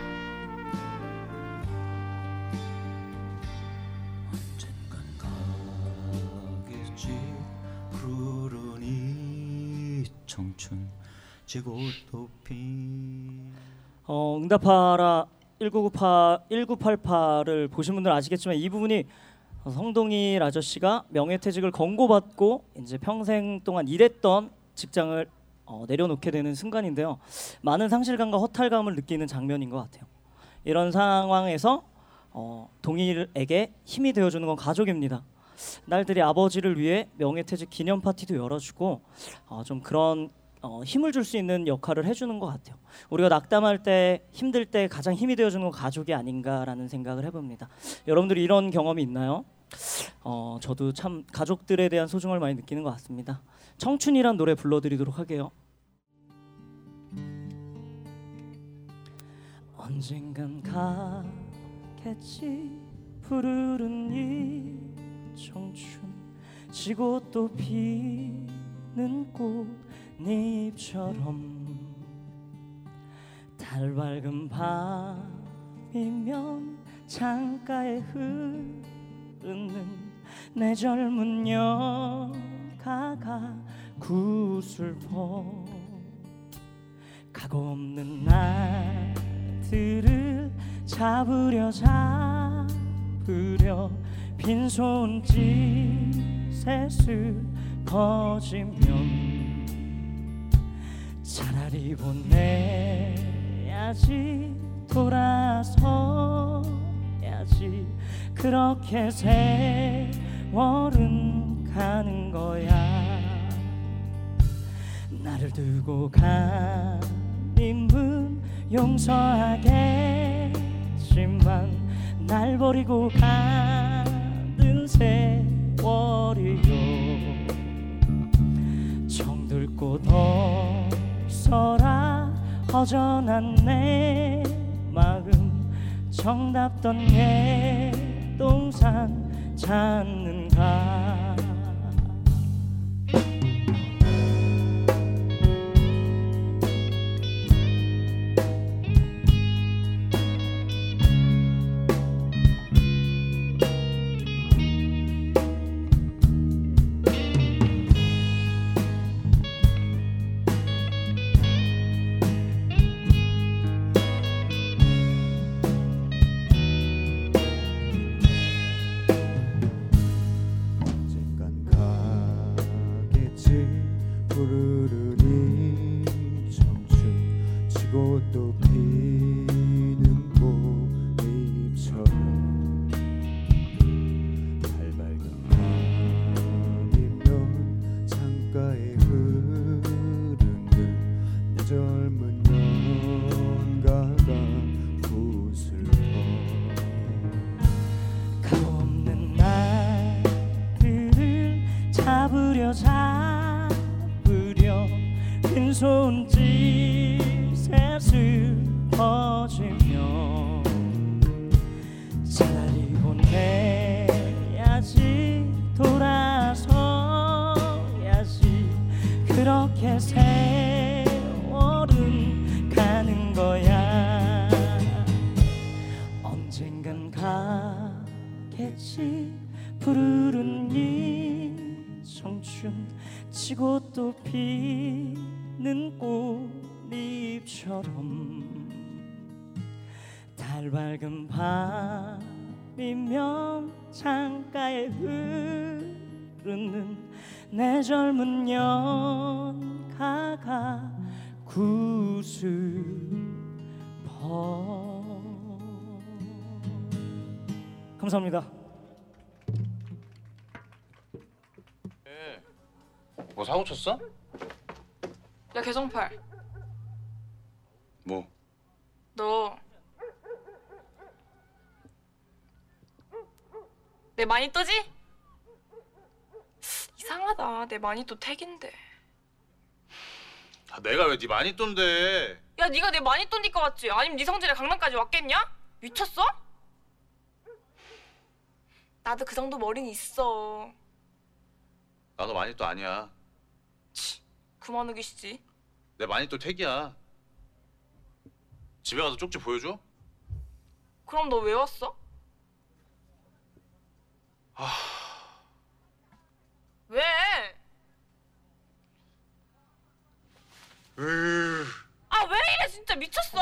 푸른 이 청춘 지고 또 피. 어, 응답하라 일구구팔, 일구팔팔을 보신 분들은 아시겠지만 이 부분이 성동일 아저씨가 명예퇴직을 권고받고 이제 평생 동안 일했던 직장을 어, 내려놓게 되는 순간인데요. 많은 상실감과 허탈감을 느끼는 장면인 것 같아요. 이런 상황에서 어, 동일에게 힘이 되어주는 건 가족입니다. 날들이 아버지를 위해 명예퇴직 기념 파티도 열어주고 어, 좀 그런 어, 힘을 줄 수 있는 역할을 해주는 것 같아요. 우리가 낙담할 때, 힘들 때 가장 힘이 되어주는 건 가족이 아닌가라는 생각을 해봅니다. 여러분들이 이런 경험이 있나요? 어, 저도 참 가족들에 대한 소중함을 많이 느끼는 것 같습니다. 청춘이란 노래 불러드리도록 할게요. 언젠간 가겠지 푸르른 이 청춘 지고 또 피는 꽃잎처럼 달 밝은 밤이면 창가에 흐르는 내 젊은 여가가 구슬퍼 가고 없는 날들을 잡으려 잡으려 빈손짓에 퍼지면 차라리 보내야지 돌아서야지 그렇게 세월은 가는 거야. 나를 두고 간 님은 용서하겠지만 날 버리고 가는 세월이요 정들고 덜서라 허전한 내 마음 정답던 예 동산 찾는가. 잡으려 잡으려 빈손짓에 슬퍼지며 차라리 보내야지 돌아서야지 그렇게 세월은 가는 거야. 언젠간 가겠지 푸르른 이 청춘 지고 또 피는 꽃잎처럼 달 밝은 밤이면 창가에 흐르는 내 젊은 연가가 구슬퍼. 감사합니다. 뭐 사고 쳤어? 야 개성팔 뭐? 너 내 마니또지? 이상하다. 내 마니또 택인데. 아, 내가 왜 네 마니또인데? 야 네가 내 마니또니까 왔지. 아니면 네 성질에 강남까지 왔겠냐? 미쳤어? 나도 그 정도 머리는 있어. 나도 마니또 아니야. 그만 우기시지. 내 마니또 택이야. 집에 가서 쪽지 보여줘? 그럼 너 왜 왔어? 아... 왜? 으... 아 왜 이래 진짜 미쳤어?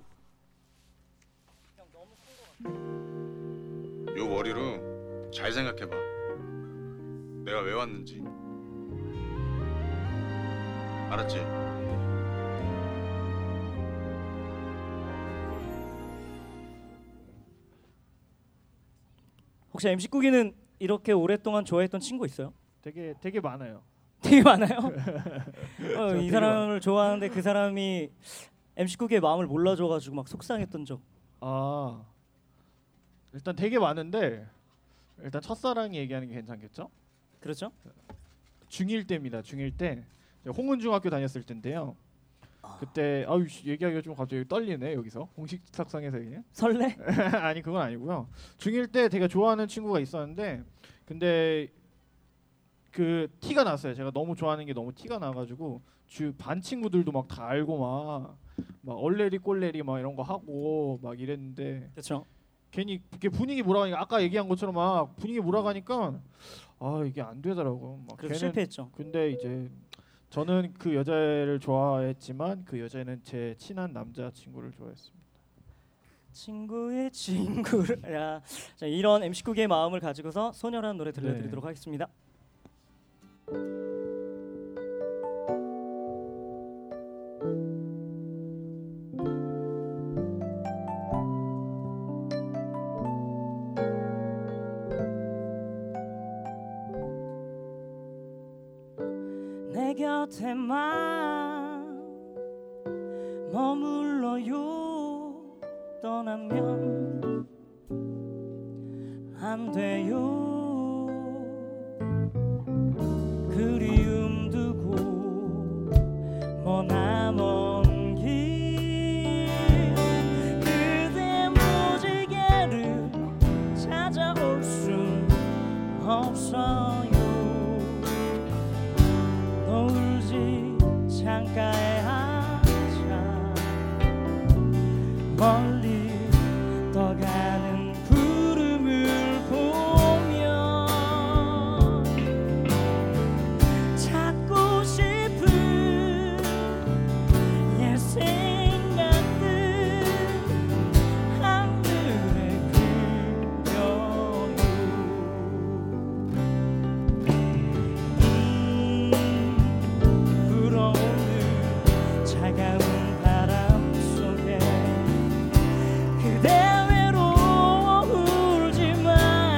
요 머리로 잘 생각해봐. 내가 왜 왔는지. 알았지? 혹시 엠씨 꾸기는 이렇게 오랫동안 좋아했던 친구 있어요? 되게 되게 많아요. 되게 많아요? 어, 이 되게 사람을 많아요. 좋아하는데 그 사람이 엠씨 꾸기의 마음을 몰라줘가지고 막 속상했던 적. 아 일단 되게 많은데 일단 첫사랑 얘기하는 게 괜찮겠죠? 그렇죠? 중일 때입니다. 중일 때 홍은중학교 다녔을 때인데요. 그때 아유 얘기하기가 좀 갑자기 떨리네 여기서 공식 탁상에서 얘기. 설레? 아니 그건 아니고요. 중일 때 되게 좋아하는 친구가 있었는데 근데 그 티가 났어요. 제가 너무 좋아하는 게 너무 티가 나가지고 주 반 친구들도 막 다 알고 막 막 얼레리 꼴레리 막 이런 거 하고 막 이랬는데. 그렇죠. 괜히 이렇게 분위기 몰아가니까 아까 얘기한 것처럼 막 분위기 몰아가니까 아 이게 안 되더라고. 막 그래서 걔는- 실패했죠. 근데 이제 저는 그 여자를 좋아했지만 그 여자는 제 친한 남자 친구를 좋아했습니다. 친구의 친구를 야, 자, 이런 엠씨 꾸기의 마음을 가지고서 소녀라는 노래 들려드리도록 네. 하겠습니다. 곁에만 머물러요. 떠나면 안 돼요. 그리움 두고 머나먼 길 그대 무지개를 찾아올 순 없어요. 너 울지 창가에 앉아 멀리 떠가는 구름을 보며 찾고 싶은 옛 생각들 하늘에 그려요. 음, 불어오는 차가운 바람 속에 그대 외로워 울지마.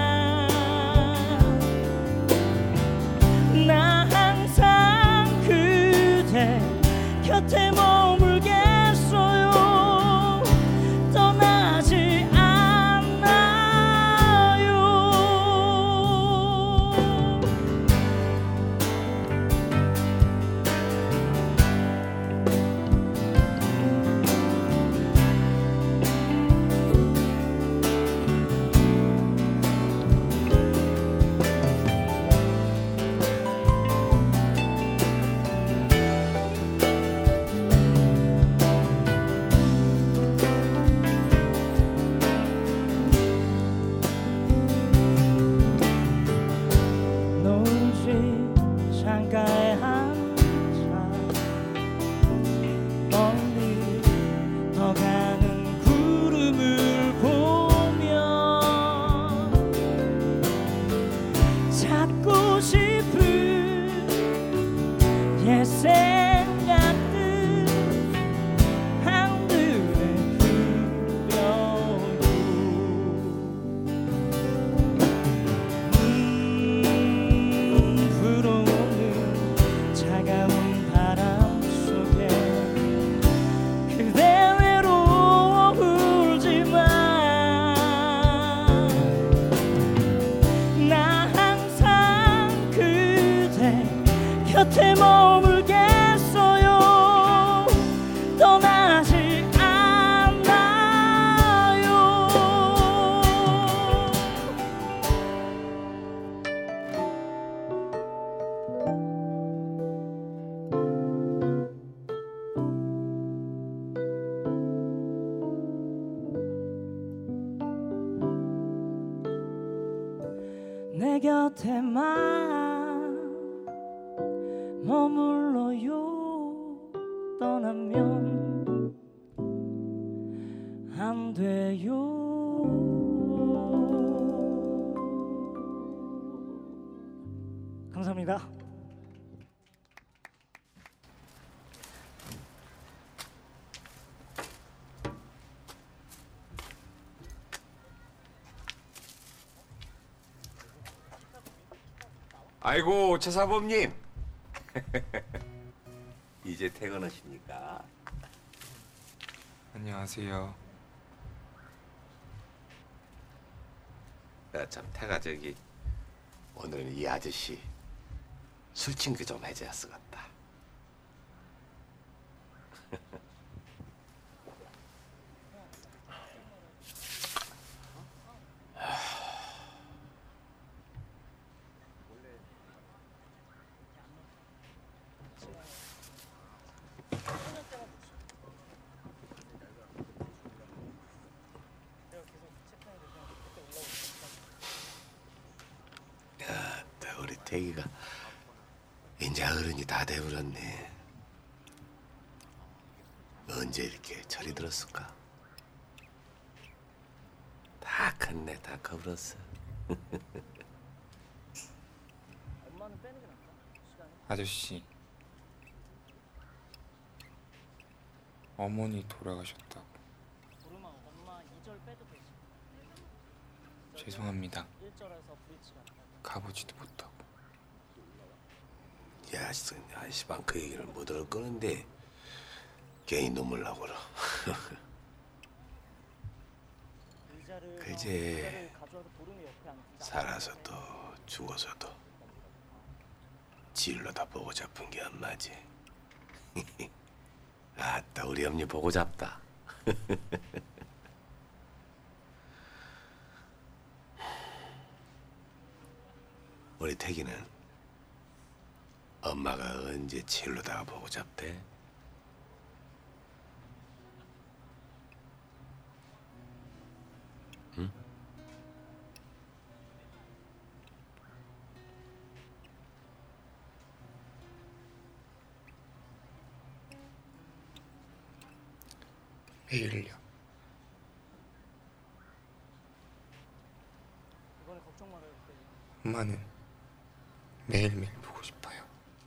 나 항상 그대 곁에 머물겠어요. 떠나지 않아요. 너 울지 창가에 앉아 멀리 떠가는 구름을 보며 찾고 싶은 옛 생각들 하늘에 그려요. 음, 불어오는 차가운 바람 속에 그대 외로워 울지마. 나 항상 그대 곁에 머물겠어요. 떠나지 않아요. 내 곁에만 머물러요. 떠나면 안 돼요. 감사합니다. 아이고 최사범님 이제 퇴근하십니까? 안녕하세요. 야, 참 태가 저기 오늘은 이 아저씨 술친구 좀 해줘야 쓰겠다. 야, 또 우리 태기가 이제 어른이 다 돼버렸네. 언제 이렇게 철이 들었을까? 다 컸네, 다 커버렸어. 아저씨, 어머니 돌아가셨다고. 죄송합니다. 가보지도 못하고. 야, 씨발 그 얘기를 못 들을 거는데 괜히 눈물 나고 그러. 글쎄 살아서도 죽어서도 질러다 보고 잡은 게 안 맞지. 아따 우리 엄니 보고 잡다. 우리 태기는 엄마가 언제 질러다가 보고 잡대? 응? 매일요. 엄마는 매일매일 보고 싶어요.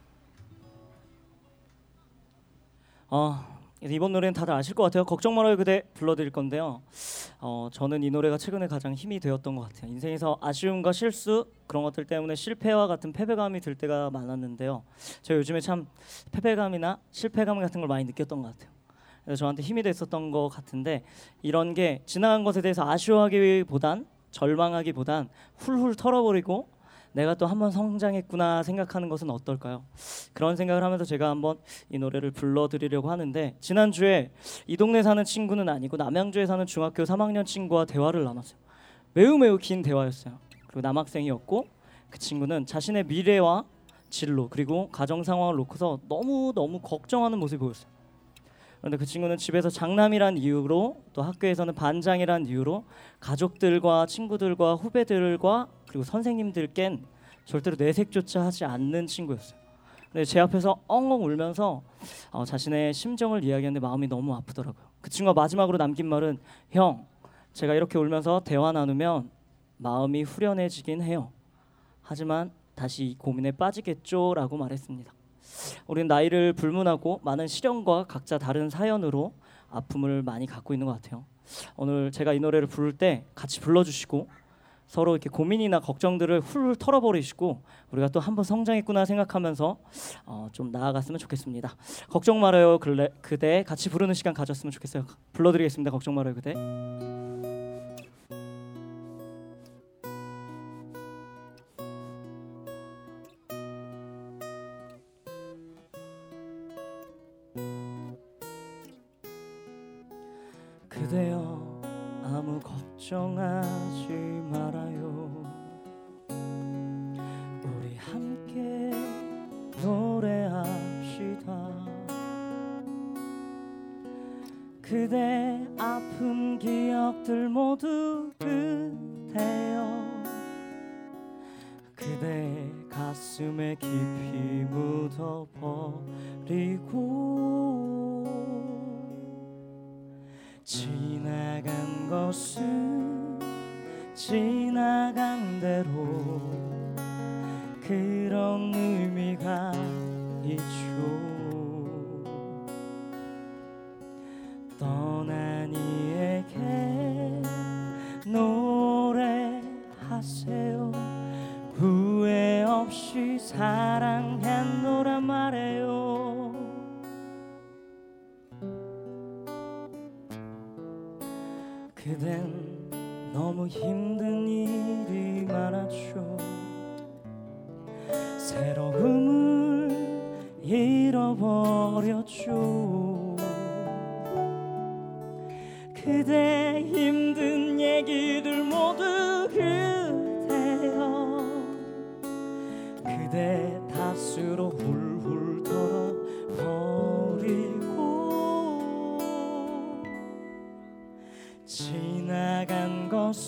어, 이번 노래는 다들 아실 것 같아요. 걱정 말아요 그대 불러드릴 건데요. 어, 저는 이 노래가 최근에 가장 힘이 되었던 것 같아요. 인생에서 아쉬움과 실수 그런 것들 때문에 실패와 같은 패배감이 들 때가 많았는데요. 제가 요즘에 참 패배감이나 실패감 같은 걸 많이 느꼈던 것 같아요. 그래서 저한테 힘이 됐었던 것 같은데 이런 게 지나간 것에 대해서 아쉬워하기보단 절망하기보단 훌훌 털어버리고 내가 또 한 번 성장했구나 생각하는 것은 어떨까요? 그런 생각을 하면서 제가 한번 이 노래를 불러드리려고 하는데 지난주에 이 동네 사는 친구는 아니고 남양주에 사는 중학교 삼 학년 친구와 대화를 나눴어요. 매우 매우 긴 대화였어요. 그리고 남학생이었고 그 친구는 자신의 미래와 진로 그리고 가정 상황을 놓고서 너무 너무 걱정하는 모습이 보였어요. 그런데 그 친구는 집에서 장남이란 이유로 또 학교에서는 반장이란 이유로 가족들과 친구들과 후배들과 그리고 선생님들께는 절대로 내색조차 하지 않는 친구였어요. 근데 제 앞에서 엉엉 울면서 어, 자신의 심정을 이야기하는데 마음이 너무 아프더라고요. 그 친구가 마지막으로 남긴 말은 형, 제가 이렇게 울면서 대화 나누면 마음이 후련해지긴 해요. 하지만 다시 이 고민에 빠지겠죠 라고 말했습니다. 우리는 나이를 불문하고 많은 시련과 각자 다른 사연으로 아픔을 많이 갖고 있는 것 같아요. 오늘 제가 이 노래를 부를 때 같이 불러주시고 서로 이렇게 고민이나 걱정들을 훌훌 털어버리시고 우리가 또 한 번 성장했구나 생각하면서 어, 좀 나아갔으면 좋겠습니다. 걱정 말아요 그래, 그대 같이 부르는 시간 가졌으면 좋겠어요. 불러드리겠습니다. 걱정 말아요 그대. 그대여 아무 걱정하지 말아요. 우리 함께 노래합시다. 그대 아픈 기억들 모두 그대여 그대 가슴에 깊이 묻어버리고 지나간 것은 지나간 대로 그런 의미가 있죠. 떠난 이에게 노래하세요. 후회 없이 사랑했노라 말해요. 그댄 너무 힘든 일이 많았죠. 새로움을 잃어버렸죠. 그대 힘든 얘기들 모두 그대여 그대 탓으로 훌훌 털어버리고 지나간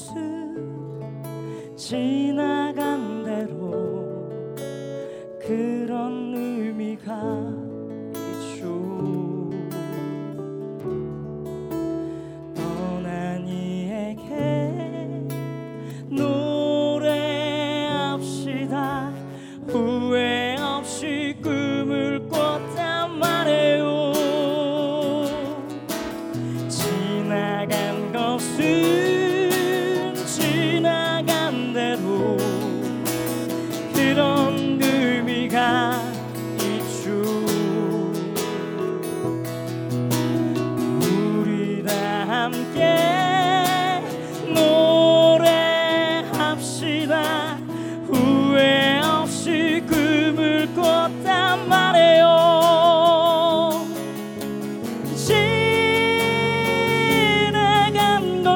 것은 지나간 대로 그런 의미가 있죠. 떠난 이에게 노래합시다. 후회 없이 꿈을 꿨단 말이에요. 지나간 것은 지나간 대로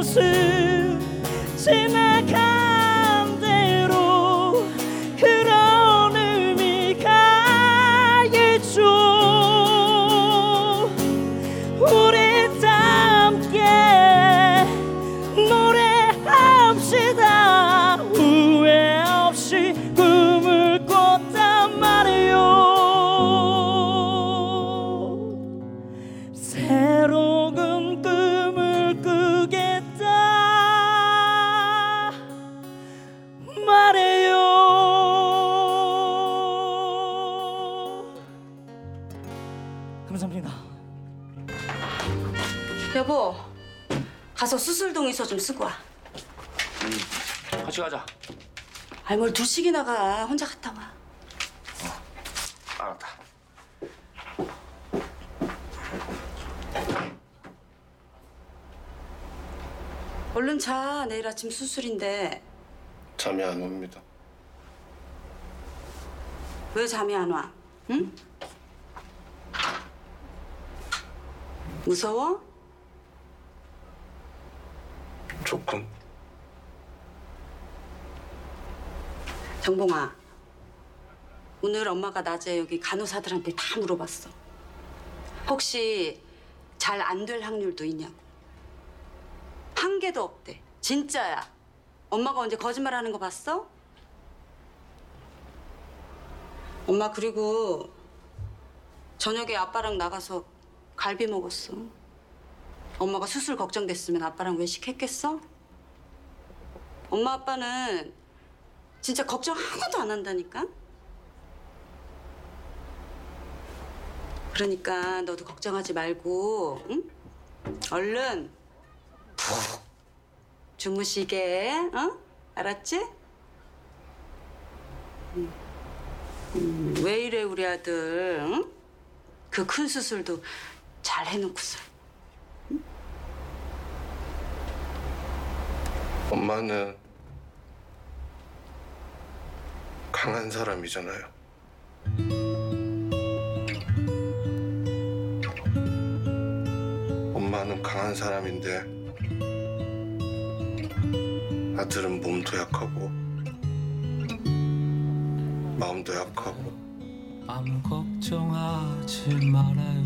모습 지나간 대로 그런 의미가 있죠. 우리 다 함께 노래합시다. 후회 없이 꿈을 꿨단 말이요. 새로운 꿈을 꾸겠다 말해요. 감사합니다. 여보, 가서 수술동의서 좀 쓰고 와. 응, 같이 가자. 아이 뭘 두식이나 가. 혼자 갔다 와. 알았다. 얼른 자. 내일 아침 수술인데. 잠이 안 옵니다. 왜 잠이 안 와? 응? 무서워? 조금. 정봉아, 오늘 엄마가 낮에 여기 간호사들한테 다 물어봤어. 혹시 잘 안 될 확률도 있냐고. 한 개도 없대. 진짜야. 엄마가 언제 거짓말하는 거 봤어? 엄마 그리고 저녁에 아빠랑 나가서 갈비 먹었어. 엄마가 수술 걱정됐으면 아빠랑 외식했겠어? 엄마 아빠는 진짜 걱정 하나도 안 한다니까? 그러니까 너도 걱정하지 말고, 응? 얼른 푹 주무시게, 어? 알았지? 음. 음, 왜 이래 우리 아들, 응? 그 큰 수술도 잘 해놓고서. 응? 엄마는 강한 사람이잖아요. 엄마는 강한 사람인데 아들은 몸도 약하고 마음도 약하고. 아무 걱정하지 말아요.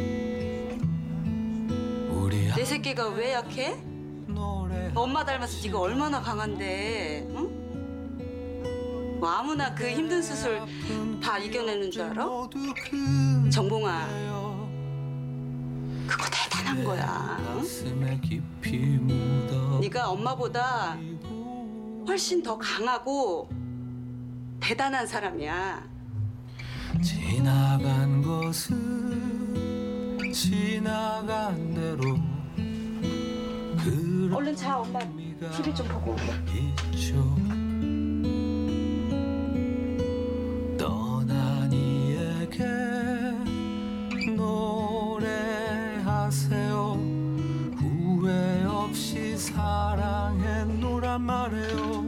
우리 내 새끼가 왜 약해? 엄마 닮아서 네가 얼마나 강한데, 응? 뭐 아무나 그 힘든 수술 다 이겨내는 줄 알아? 정봉아, 그거 대단한 거야. 응? 네가 엄마보다 훨씬 더 강하고 대단한 사람이야. 지나간 것은 지나간 대로. 얼른 자. 엄마 티비 좀 보고 올게. 있죠. 떠난 이에게 노래하세요. 후회 없이 사랑했노란 말해요.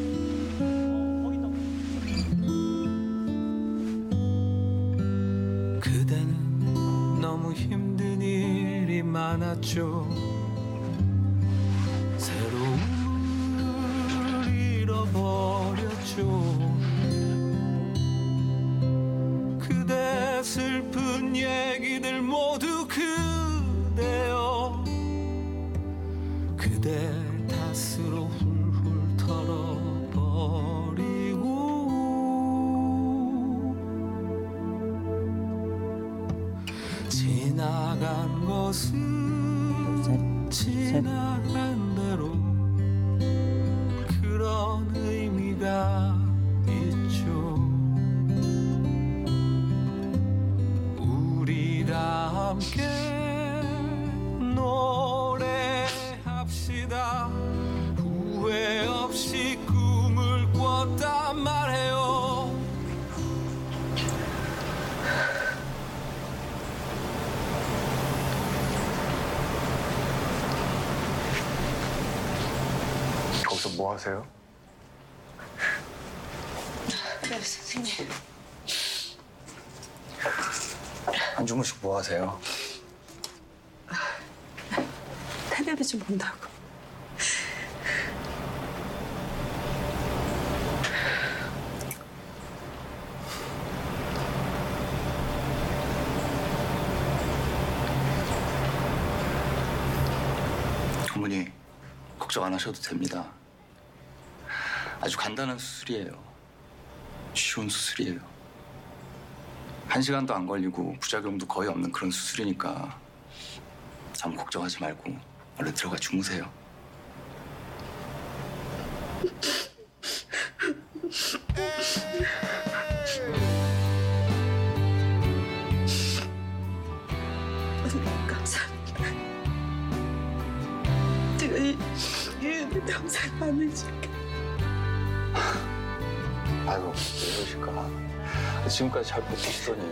그대는 너무 힘든 일이 많았죠. 새로움을 잃어버렸죠. 그대 슬픈 얘기들 모두 그대여. 그대 탓으로 훌훌 털어버리고. 지나간 것은 지나간 대로. 그런 의미가 있죠. 우리 다 함께 노래합시다. 후회 없이 꿈을 꿨단 말해요. 거기서 뭐 하세요? 그래 선생님. 한주무씩 뭐 하세요? 텔레비전 본다고. 어머니 걱정 안 하셔도 됩니다. 아주 간단한 수술이에요. 쉬운 수술이에요. 한 시간도 안 걸리고 부작용도 거의 없는 그런 수술이니까 아무 걱정하지 말고 얼른 들어가 주무세요. 감사합니다. 제가 이 유연을 평생 많으실게. 아이고 왜 그러실까. 지금까지 잘 버티시더니.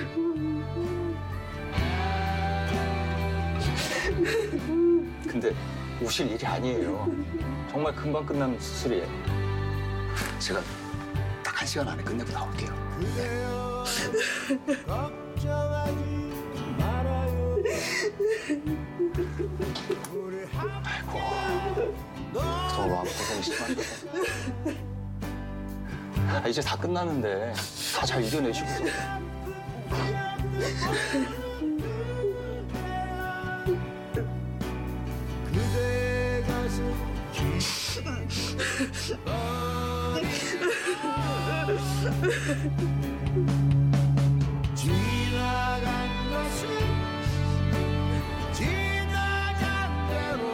근데 우실 일이 아니에요. 정말 금방 끝나는 수술이에요. 제가 딱 한 시간 안에 끝내고 나올게요. 아이고, 더 마음고생이 심하셔서. 아, 이제 다 끝났는데 다 잘 이겨내시고서. 지나간 것은 지나간 대로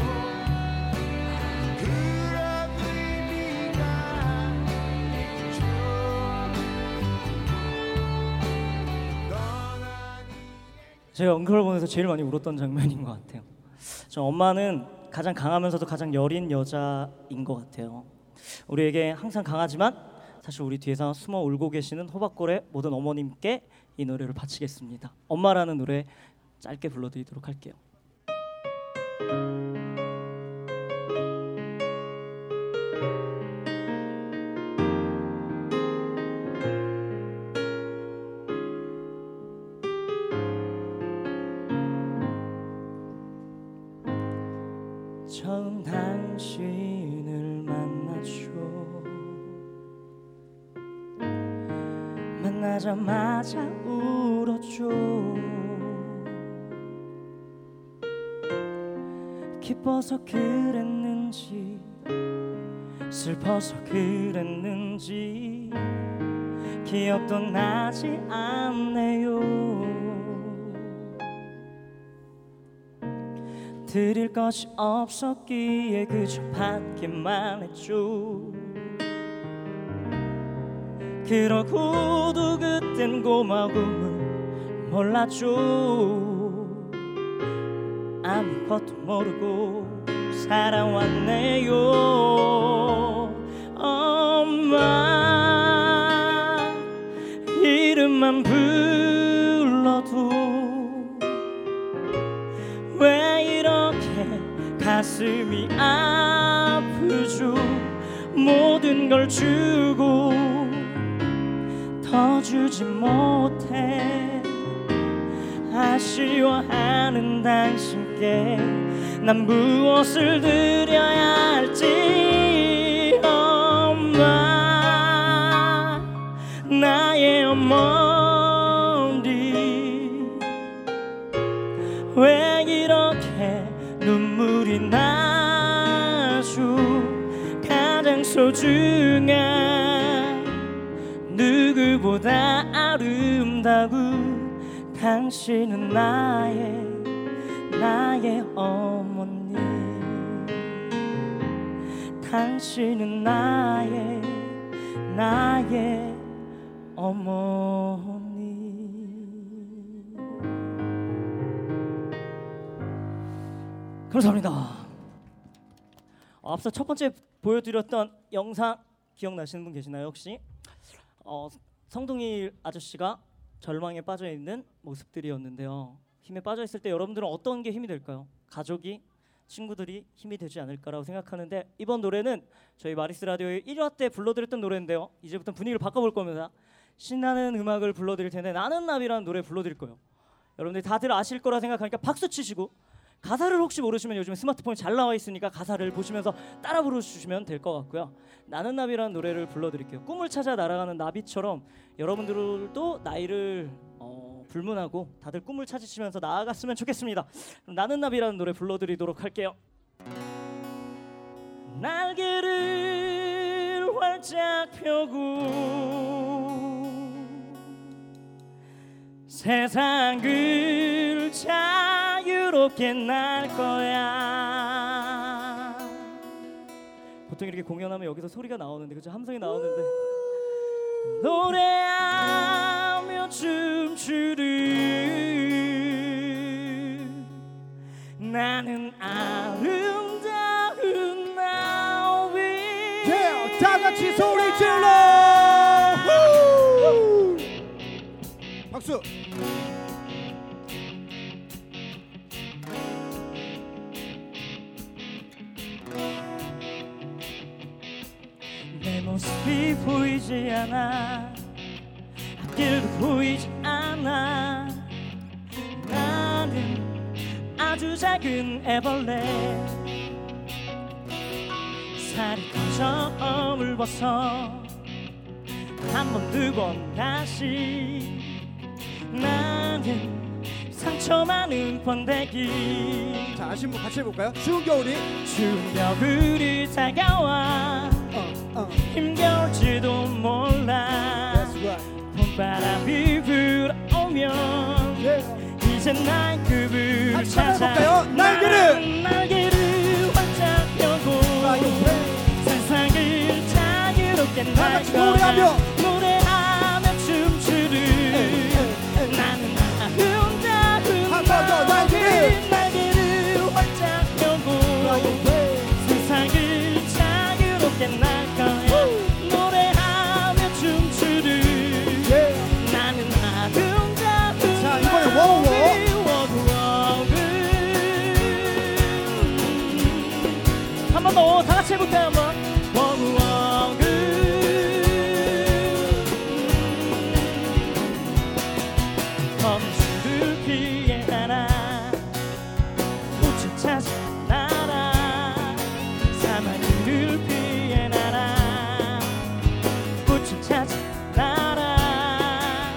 그런 의미가 있죠. 제가 연극을 보면서 제일 많이 울었던 장면인 것 같아요. 저 엄마는 가장 강하면서도 가장 여린 여자인 것 같아요. 우리에게 항상 강하지만 사실 우리 뒤에서 숨어 울고 계시는 호박골의 모든 어머님께 이 노래를 바치겠습니다. 엄마라는 노래 짧게 불러드리도록 할게요. 처음 당신을 만났죠. 만나자마자 울었죠. 기뻐서 그랬는지 슬퍼서 그랬는지 기억도 나지 않네요. 드릴 것이 없었기에 그저 받기만 했죠. 그러고도 그땐 고마움을 몰랐죠. 아무것도 모르고 살아왔네요. 엄마 이름만 불러도 왜 이렇게 가슴이 아프죠. 모든 걸 주고 더 주지 못해 아쉬워하는 당신께 난 무엇을 드려야 할지. 엄마 나의 어머니 왜 이렇게 눈물이 나죠. 가장 소중한 누구보다 아름다운 당신은 나의 나의 어머니. 당신은 나의 나의 어머니. 감사합니다. 어, 앞서 첫 번째 보여드렸던 영상 기억나시는 분 계시나요 혹시? 어, 성동일 아저씨가 절망에 빠져 있는 모습들이었는데요. 힘에 빠져 있을 때 여러분들은 어떤 게 힘이 될까요? 가족이, 친구들이 힘이 되지 않을까라고 생각하는데 이번 노래는 저희 마리스 라디오의 일 화 때 불러드렸던 노래인데요. 이제부터 분위기를 바꿔볼 겁니다. 신나는 음악을 불러드릴 텐데 나는 나비라는 노래 불러드릴 거예요. 여러분들 다들 아실 거라 생각하니까 박수 치시고 가사를 혹시 모르시면 요즘에 스마트폰이 잘 나와 있으니까 가사를 보시면서 따라 부르시면 될 것 같고요. 나는 나비라는 노래를 불러드릴게요. 꿈을 찾아 날아가는 나비처럼 여러분들도 나이를 어, 불문하고 다들 꿈을 찾으시면서 나아갔으면 좋겠습니다. 그럼 나는 나비라는 노래 불러드리도록 할게요. 날개를 활짝 펴고 세상을 자유롭게 날 거야. 보통 이렇게 공연하면 여기서 소리가 나오는데, 그죠? 함성이 나오는데 노래하며 춤추는 나는 아름다운 나비. yeah, 다 같이 소리 질러. 박수. 내 모습이 보이지 않아, 앞길도 보이지 않아. 나는 아주 작은 애벌레, 살이 커져 어물 벗어 한 번 두 번 다시. 나는 상처 많은 번데기. 자, 아신 분 같이 해볼까요? 추운 겨울이 추운 겨울이 다가와 어, 어. 힘겨울지도 몰라. 봄바람이 불어오면 yeah. 이제 날 급을 찾아. 해볼까요? 날개를 날개를 활짝 펴고 세상을 자유롭게 날 거야. 노래하며 춤추는 나는 아름다운 한 번 더 날개를 날개를 활짝 펴고 세상을 자유롭게 날 거야. 노래하며 춤추는 나는 아름다운. 자, 이번에 워워. 한 번 더 다 같이 해볼까요? 한번. 워워그. 검수를 피해 날아 꽃을 찾아 날아 사마귀를 피해 날아 꽃을 찾아 날아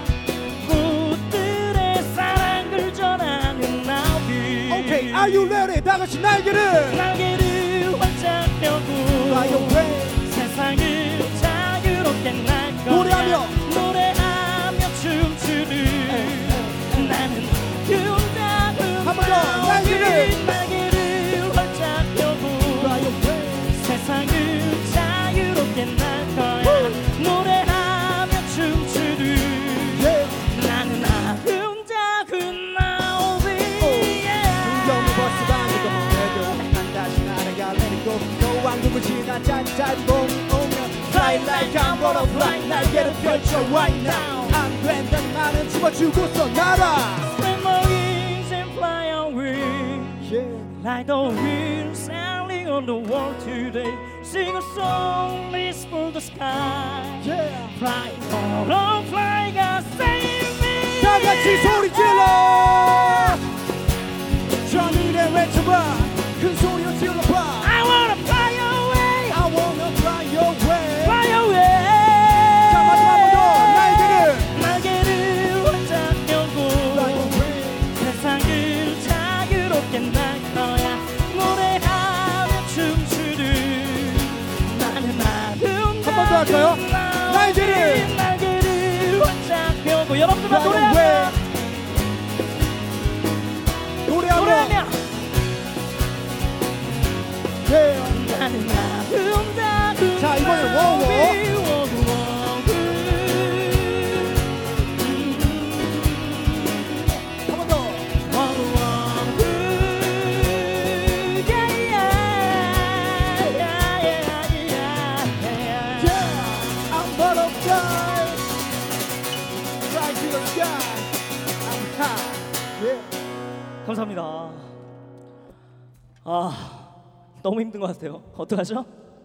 꽃들의 사랑을 전하는 나비. 오케이, are you ready? 다 같이 날개를 날개를 활짝 펴고 세상을 자유롭게 날 거야. 노래하며 노래하며 춤추는 나는 아름다운 한 번 더 날개를 날개를 활짝 펴고 세상을 자유롭게 날 거야. 노래하며 춤추는 나는 아름다운 나비. 풍경이 벌써 반기고 해도 난 다시 날아가 let it go. 너 왕국을 지나 짧은 봄이 오면 fly like a butterfly. 날개를 펼쳐 right now. 안 된다는 말은 집어주고서 날아. Spread my wings and fly away, like the wind sailing on the world today. Sing a song, reach for the sky. Fly, oh, oh, fly, God save me. 다 같이 소리 질러. 저 미래 외쳐봐. 큰 소리로 질러봐. I wanna fly away, I wanna fly away. fly away. 자, 마지막 한 번 더 날개를 날개를 활짝 펴고 세상을 자유롭게 날 거야. 노래하며 춤추는 나는 아름다운 한 번 더 할까요? 날개를 날개를 활짝 펴고 여러분들만 노래하며 노래하며 노래하며 yeah. 나는 아름다운 자, 이번엔 워워. 한 번 더. I'm butterfly, fly to the sky. I'm high. Yeah. 감사합니다. 아, 너무 힘든 것 같아요. 어떡하죠?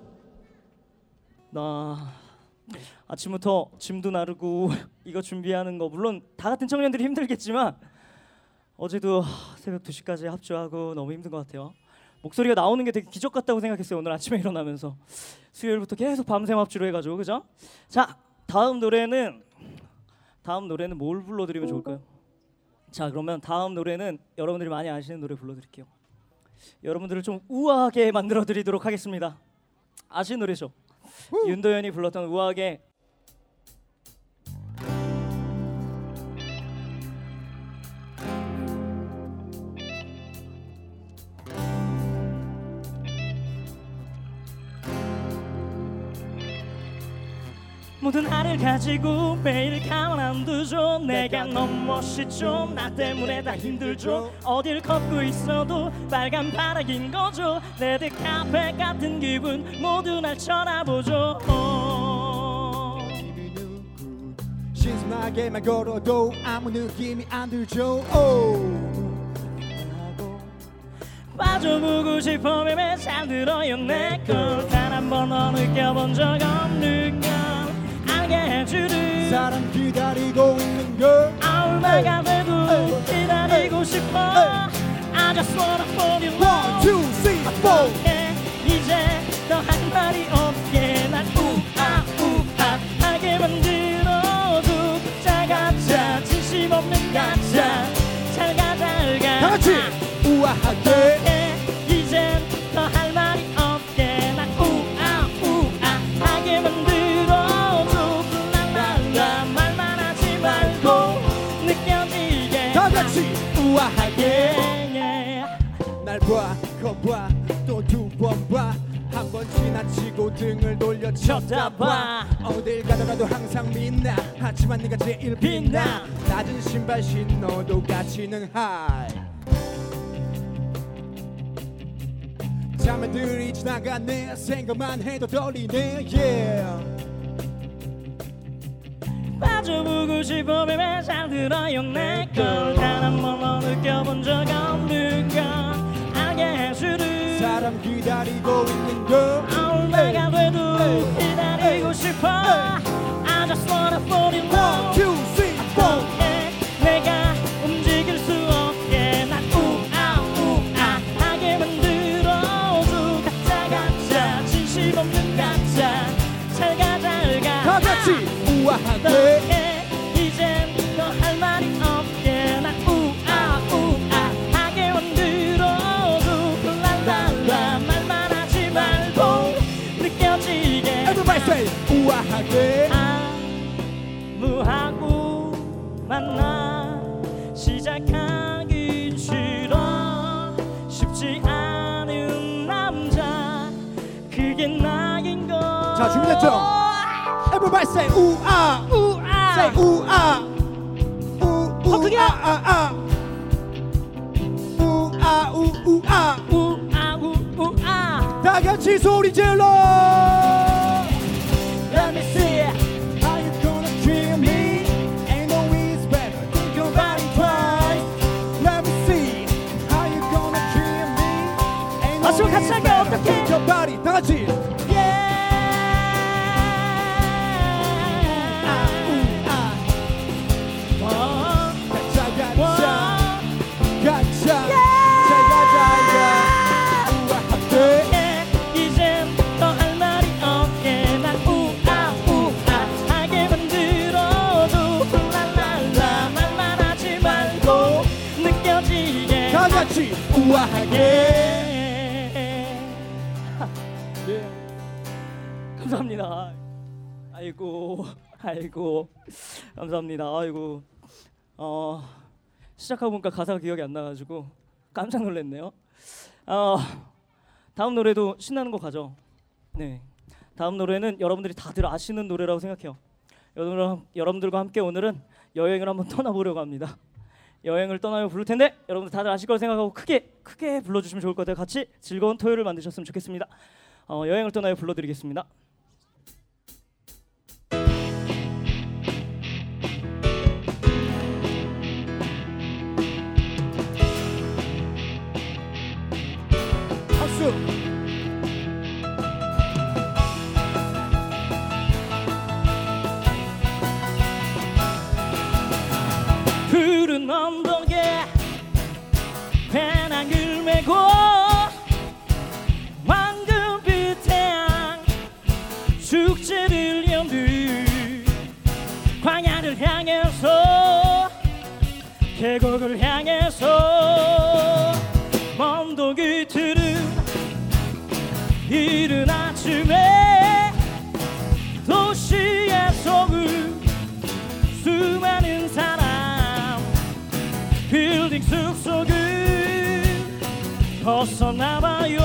나 아침부터 짐도 나르고 이거 준비하는 거 물론 다 같은 청년들이 힘들겠지만 어제도 새벽 두 시까지 합주하고 너무 힘든 것 같아요. 목소리가 나오는 게 되게 기적 같다고 생각했어요. 오늘 아침에 일어나면서 수요일부터 계속 밤샘 합주로 해가지고 그죠? 자, 다음 노래는 다음 노래는 뭘 불러드리면 좋을까요? 자, 그러면 다음 노래는 여러분들이 많이 아시는 노래 불러드릴게요. 여러분들을 좀 우아하게 만들어드리도록 하겠습니다. 아시는 노래죠? 우! 윤도현이 불렀던 우아하게. 모든 나를 가지고 매일 가만두죠. 내가 너무 멋있죠. 나 때문에 다 힘들죠. 어딜 걷고 있어도 빨간 바닥인 거죠. 레드 카페 같은 기분 모두 날 쳐다보죠. 신선하게만 걸어도 아무 느낌이 안 들죠. 오. 빠져보고 싶어 매매 잘 들어요 내 걸. 단 한 번도 느껴본 적 없는 걸 알게 해주는 사람 기다리고 있는 걸 얼마가 돼도 기다리고 싶어. I just wanna fall in love. One, two, three, four. 이제 더 할 말이 없게 날 우아 우아하게 만들어줘. 가짜 가짜 진심 없는 가짜 잘가 잘가 다같이 우아하게 이젠 더 할 말이 없게 날 우아 우아하게 만들어줘. 랄랄라 말만 하지 말고 느껴지게 다같이 우아하게 날 봐 거봐 또 두 번 봐 한 번 지나치고 등을 돌려 쳐다봐. 어딜 가더라도 항상 빛나. 하지만 네가 제일 빛나. 낮은 신발 신어도 가치는 하이. 잠들이 지나가네. 생각만 해도 떨리네. Yeah. 빠져보고 싶어 baby 잘 들어요 내 걸. 단 한 번도 느껴본 적 없는 걸 알게 해주는 사람 기다리고 있는 걸 얼마가 돼도 기다리고 싶어. I just wanna fall in love. One, two, three, four. 내가 움직일 수 없게 날 우아 우아하게 만들어줘. 가짜 가짜 진심 없는 가짜 잘가 잘가 다같이 우아하게 이젠 더 할 말이 없게 날 우아 우아하게 만들어줘. 랄랄라 말만 하지 말고 느껴지게 Everybody say 우아하게 무하고 만나 시작하기 싫어. 쉽지 않은 남자 그게 나인 걸. 자 준비됐죠? Everybody say 우아 우아 say 우아 우우 그게 아아아 우아 우우아 우아 우우아 다같이 소리 질러. Let me see it. How you gonna treat me? Ain't no ease better. Think about it twice. Let me see. How you gonna treat me? Ain't no 마지막 같이 ease 할게, better. 어떡해? Think about it. 다같이. 다같이 우아하게. 네. 감사합니다. 아이고 아이고 감사합니다. 아이고 어 시작하고 보니까 가사가 기억이 안 나가지고 깜짝 놀랐네요. 어 다음 노래도 신나는 거 가죠. 네 다음 노래는 여러분들이 다들 아시는 노래라고 생각해요. 여러분, 여러분들과 함께 오늘은 여행을 한번 떠나보려고 합니다. 여행을 떠나며 부를 텐데 여러분들 다들 아실 걸 생각하고 크게 크게 불러주시면 좋을 것 같아요. 같이 즐거운 토요일을 만드셨으면 좋겠습니다. 어, 여행을 떠나며 불러드리겠습니다. 박수. 푸른 언덕에 배낭을 메고 황금빛 태양 축제를 여는 광야를 향해서 계곡을 향해서 먼 독이 이른 아침에 도시의 소음 수많은 사람 빌딩 숲속을 벗어나봐요.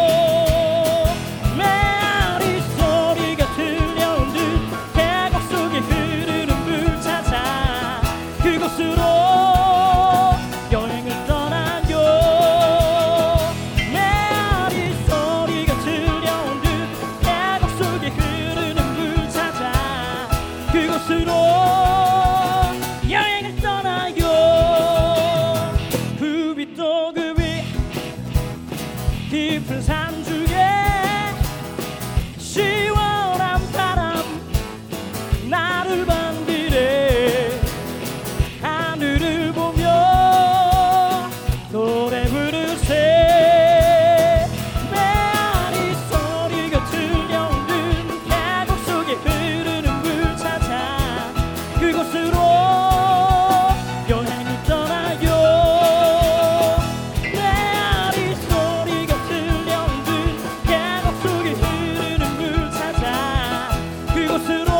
메아리 소리가 들려온 듯 계곡 속에 흐르는 물 찾아 그곳으로 여행을 떠나요. 메아리 소리가 들려온 듯 계곡 속에 흐르는 물 찾아 그곳으로 여행을 떠나요. 굽이 또 굽이 깊은 산 중에 시원한 바람 나를 반기래. 하늘을 보며 노래 부르세. 메아리 소리가 들려온 듯 계곡 속에 흐르는 물 찾아 그곳으로 여행을 떠나요. 메아리 소리가 들려온 듯 계곡 속에 흐르는 물 찾아 그곳으로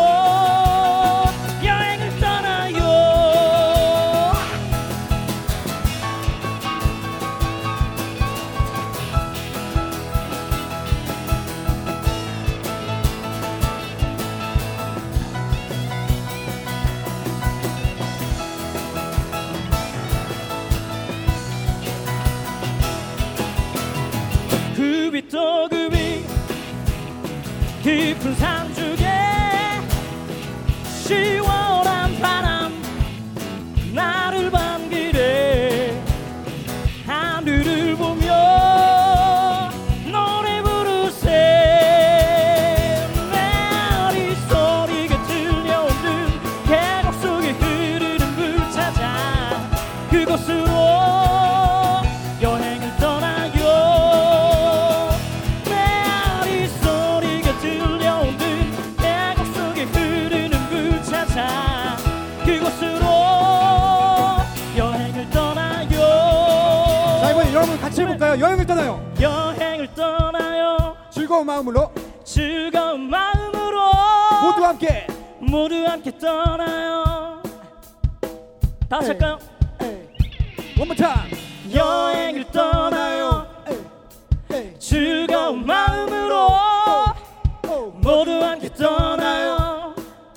여행을 떠나요. 굽이 또 굽이 깊은 산 중에 시원한 바람 나를 반기래. 하늘을 보며 노래 부르세. 메아리 소리가 들려온 듯 계곡 속에 흐르는 물 찾아 그곳으로 여행을 떠나요. 메아리 소리가 들려온 듯 계곡 속에 흐르는 물 찾아 그곳으로 여행을 떠나요. 자, 이번에 여러분 같이 해볼까요? 여행을 떠나요. 여행을 떠나요. 즐거운 마음으로 즐거운 마음으로 모두 함께 모두 함께 떠나요. 다 같이 할까요? One more time. 여행을 떠나요. 즐거운 마음으로 모두 함께 떠나요.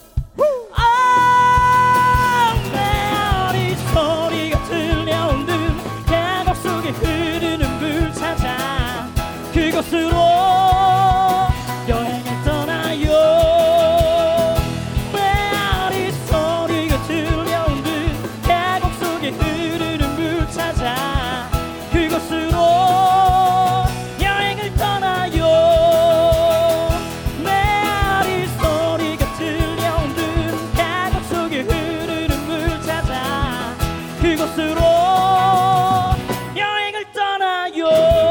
아, 메아리 소리가 들려온 듯 계곡 속에 흐르는 물 찾아 그곳으로 여행을 떠나요. 메아리 소리가 들려온 듯 계곡 속에 흐르는 물 찾아 그곳으로 여행을 떠나요. 메아리 소리가 들려온 듯 계곡 속에 흐르는 물 찾아 그곳으로 여행을 떠나요.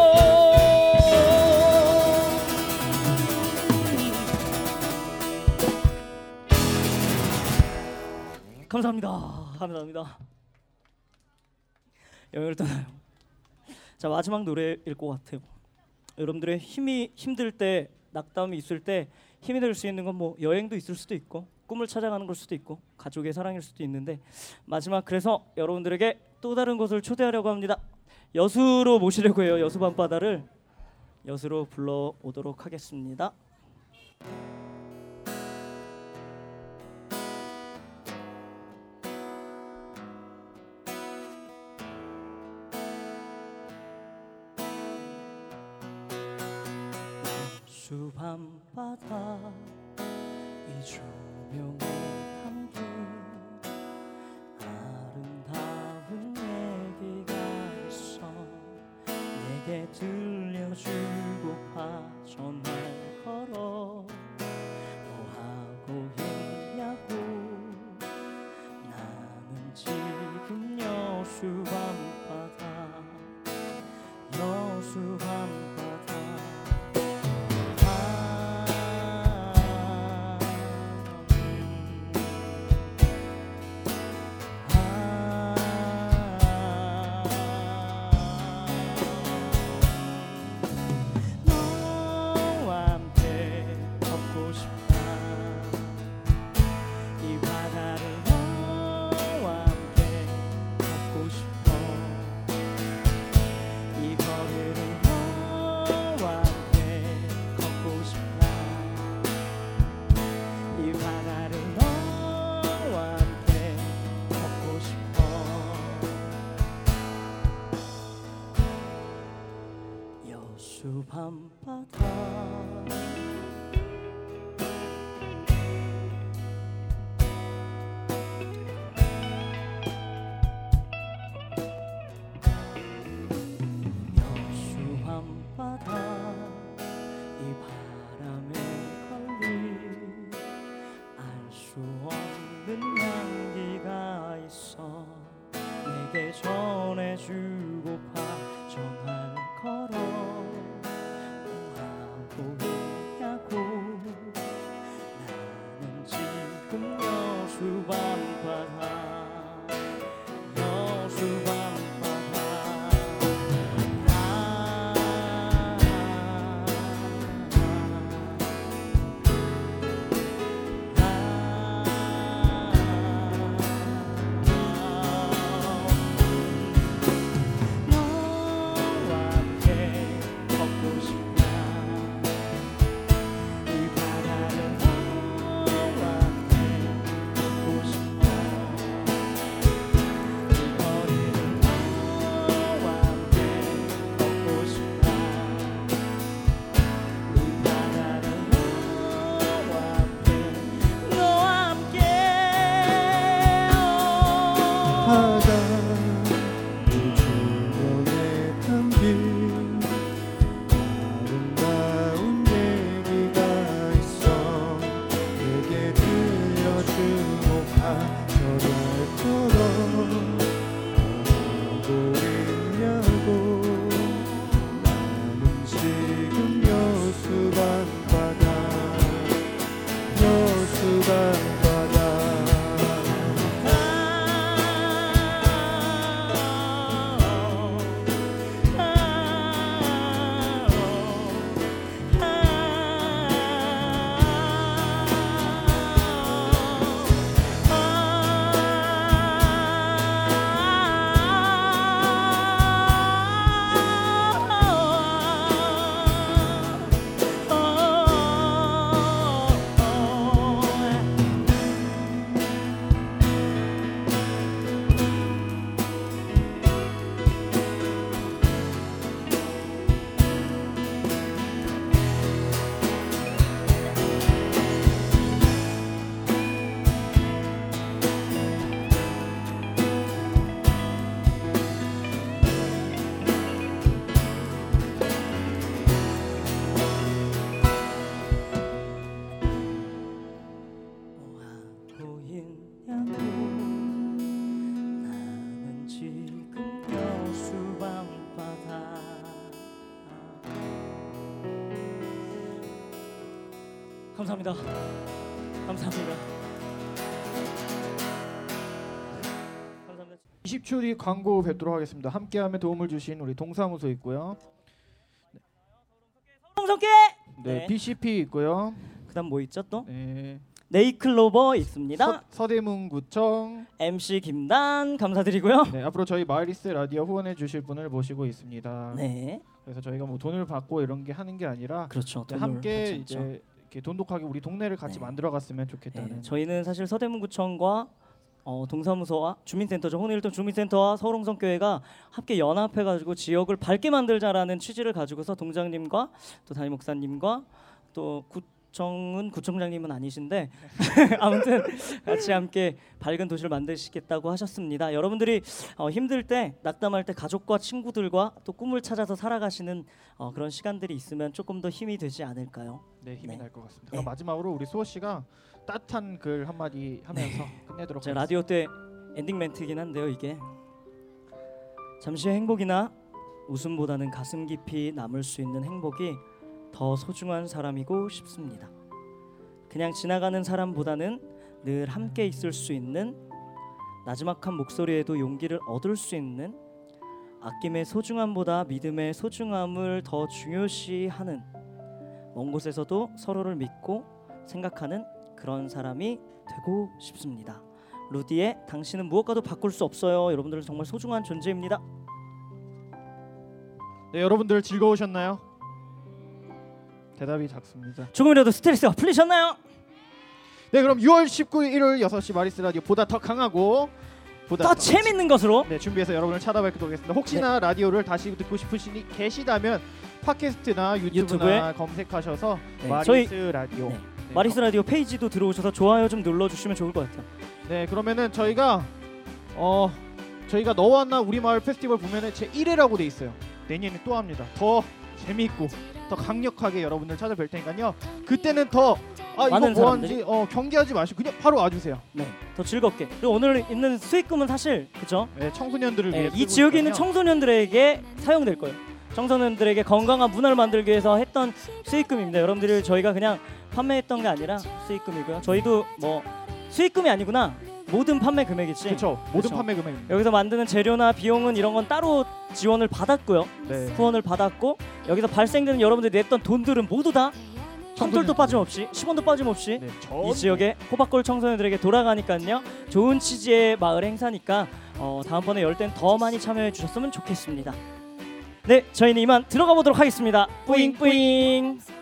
감사합니다. 감사합니다. 여행을 떠나요. 자, 마지막 노래일 것 같아요. 여러분들의 힘이 힘들 때, 낙담이 있을 때 힘이 될 수 있는 건 뭐 여행도 있을 수도 있고 꿈을 찾아가는 걸 수도 있고 가족의 사랑일 수도 있는데 마지막 그래서 여러분들에게 또 다른 곳을 초대하려고 합니다. 여수로 모시려고 해요. 여수 밤바다를 여수로 불러오도록 하겠습니다. 여수 밤바다 이 조명에 담긴 아름다운 얘기가 있어. 내게 들려주고파 전화를 걸어. 뭐하고 있냐고. 나는 지금 여수 밤바다 여수 밤바다 아, 음. 바람에 걸린 알 수 없는 향기가 있어 내게 전해주고파 전화를 걸어 뭐하고 있냐고 나는 지금 여수 밤바다 여수 밤바다 감사합니다. 감사합니다. 감사합니다. 이십 초 뒤 광고 뵙도록 하겠습니다. 함께하며 도움을 주신 우리 동사무소 있고요. 성성께 네, 네. 비씨피 있고요. 그다음 뭐 있죠 또? 네. 네이클로버 있습니다. 서, 서대문구청 엠씨 김단 감사드리고요. 네, 앞으로 저희 마이리스 라디오 후원해 주실 분을 모시고 있습니다. 네. 그래서 저희가 뭐 돈을 받고 이런 게 하는 게 아니라 그렇죠. 네, 함께 이제 이렇게 돈독하게 우리 동네를 같이 네. 만들어갔으면 좋겠다는. 네, 저희는 사실 서대문구청과 어, 동사무소와 주민센터죠. 홍일동 주민센터와 서울홍성교회가 함께 연합해가지고 지역을 밝게 만들자라는 취지를 가지고서 동장님과 또 담임 목사님과 또 구청은 구청장님은 아니신데 아무튼 같이 함께 밝은 도시를 만드시겠다고 하셨습니다. 여러분들이 어, 힘들 때 낙담할 때 가족과 친구들과 또 꿈을 찾아서 살아가시는 어, 그런 시간들이 있으면 조금 더 힘이 되지 않을까요? 네, 힘이 네. 날 것 같습니다. 그럼 마지막으로 우리 수호 씨가 따뜻한 글 한마디 하면서 네. 끝내도록 제 하겠습니다. 라디오 때 엔딩 멘트이긴 한데요. 이게 잠시의 행복이나 웃음보다는 가슴 깊이 남을 수 있는 행복이 더 소중한 사람이고 싶습니다. 그냥 지나가는 사람보다는 늘 함께 있을 수 있는 나지막한 목소리에도 용기를 얻을 수 있는 아낌의 소중함보다 믿음의 소중함을 더 중요시하는 먼 곳에서도 서로를 믿고 생각하는 그런 사람이 되고 싶습니다. 루디의 당신은 무엇과도 바꿀 수 없어요. 여러분들은 정말 소중한 존재입니다. 네, 여러분들 즐거우셨나요? 대답이 작습니다. 조금이라도 스트레스가 풀리셨나요? 네, 그럼 유월 십구일 일요일 여섯 시 마리스 라디오 보다 더 강하고 보다 더, 더 재밌는 것으로 네, 준비해서 여러분을 찾아뵙도록 하겠습니다. 혹시나 네. 라디오를 다시 듣고 싶으시니 계시다면 팟캐스트나 유튜브나 유튜브에 검색하셔서 네, 마리스 저희- 라디오 네. 네, 마리스 라디오 페이지도 들어오셔서 좋아요 좀 눌러주시면 좋을 것 같아요. 네, 그러면은 저희가 어 저희가 너와 나 우리 마을 페스티벌 보면은 제 일 회라고 돼 있어요. 내년에 또 합니다. 더 재미있고 더 강력하게 여러분들 찾아뵐 테니까요. 그때는 더 아, 이거 많은 뭐하는지 어, 경계하지 마시고 그냥 바로 와주세요. 네, 더 즐겁게. 그리고 오늘 있는 수익금은 사실 그죠? 네, 청소년들을 네, 위해 이 지역에 있는 쓰고 청소년들에게 사용될 거예요. 청소년들에게 건강한 문화를 만들기 위해서 했던 수익금입니다. 여러분들이 저희가 그냥 판매했던 게 아니라 수익금이고요. 저희도 뭐 수익금이 아니구나. 모든 판매 금액이지. 그렇죠. 모든 그쵸. 판매 금액입니다. 여기서 만드는 재료나 비용은 이런 건 따로 지원을 받았고요. 네. 후원을 받았고 여기서 발생되는 여러분들이 냈던 돈들은 모두 다 한 톨도 빠짐없이 십 원도 빠짐없이 네, 이 지역의 호박골 청소년들에게 돌아가니까요. 좋은 취지의 마을 행사니까 어, 다음번에 열 땐 더 많이 참여해 주셨으면 좋겠습니다. 네, 저희는 이만 들어가 보도록 하겠습니다. 뿌잉뿌잉.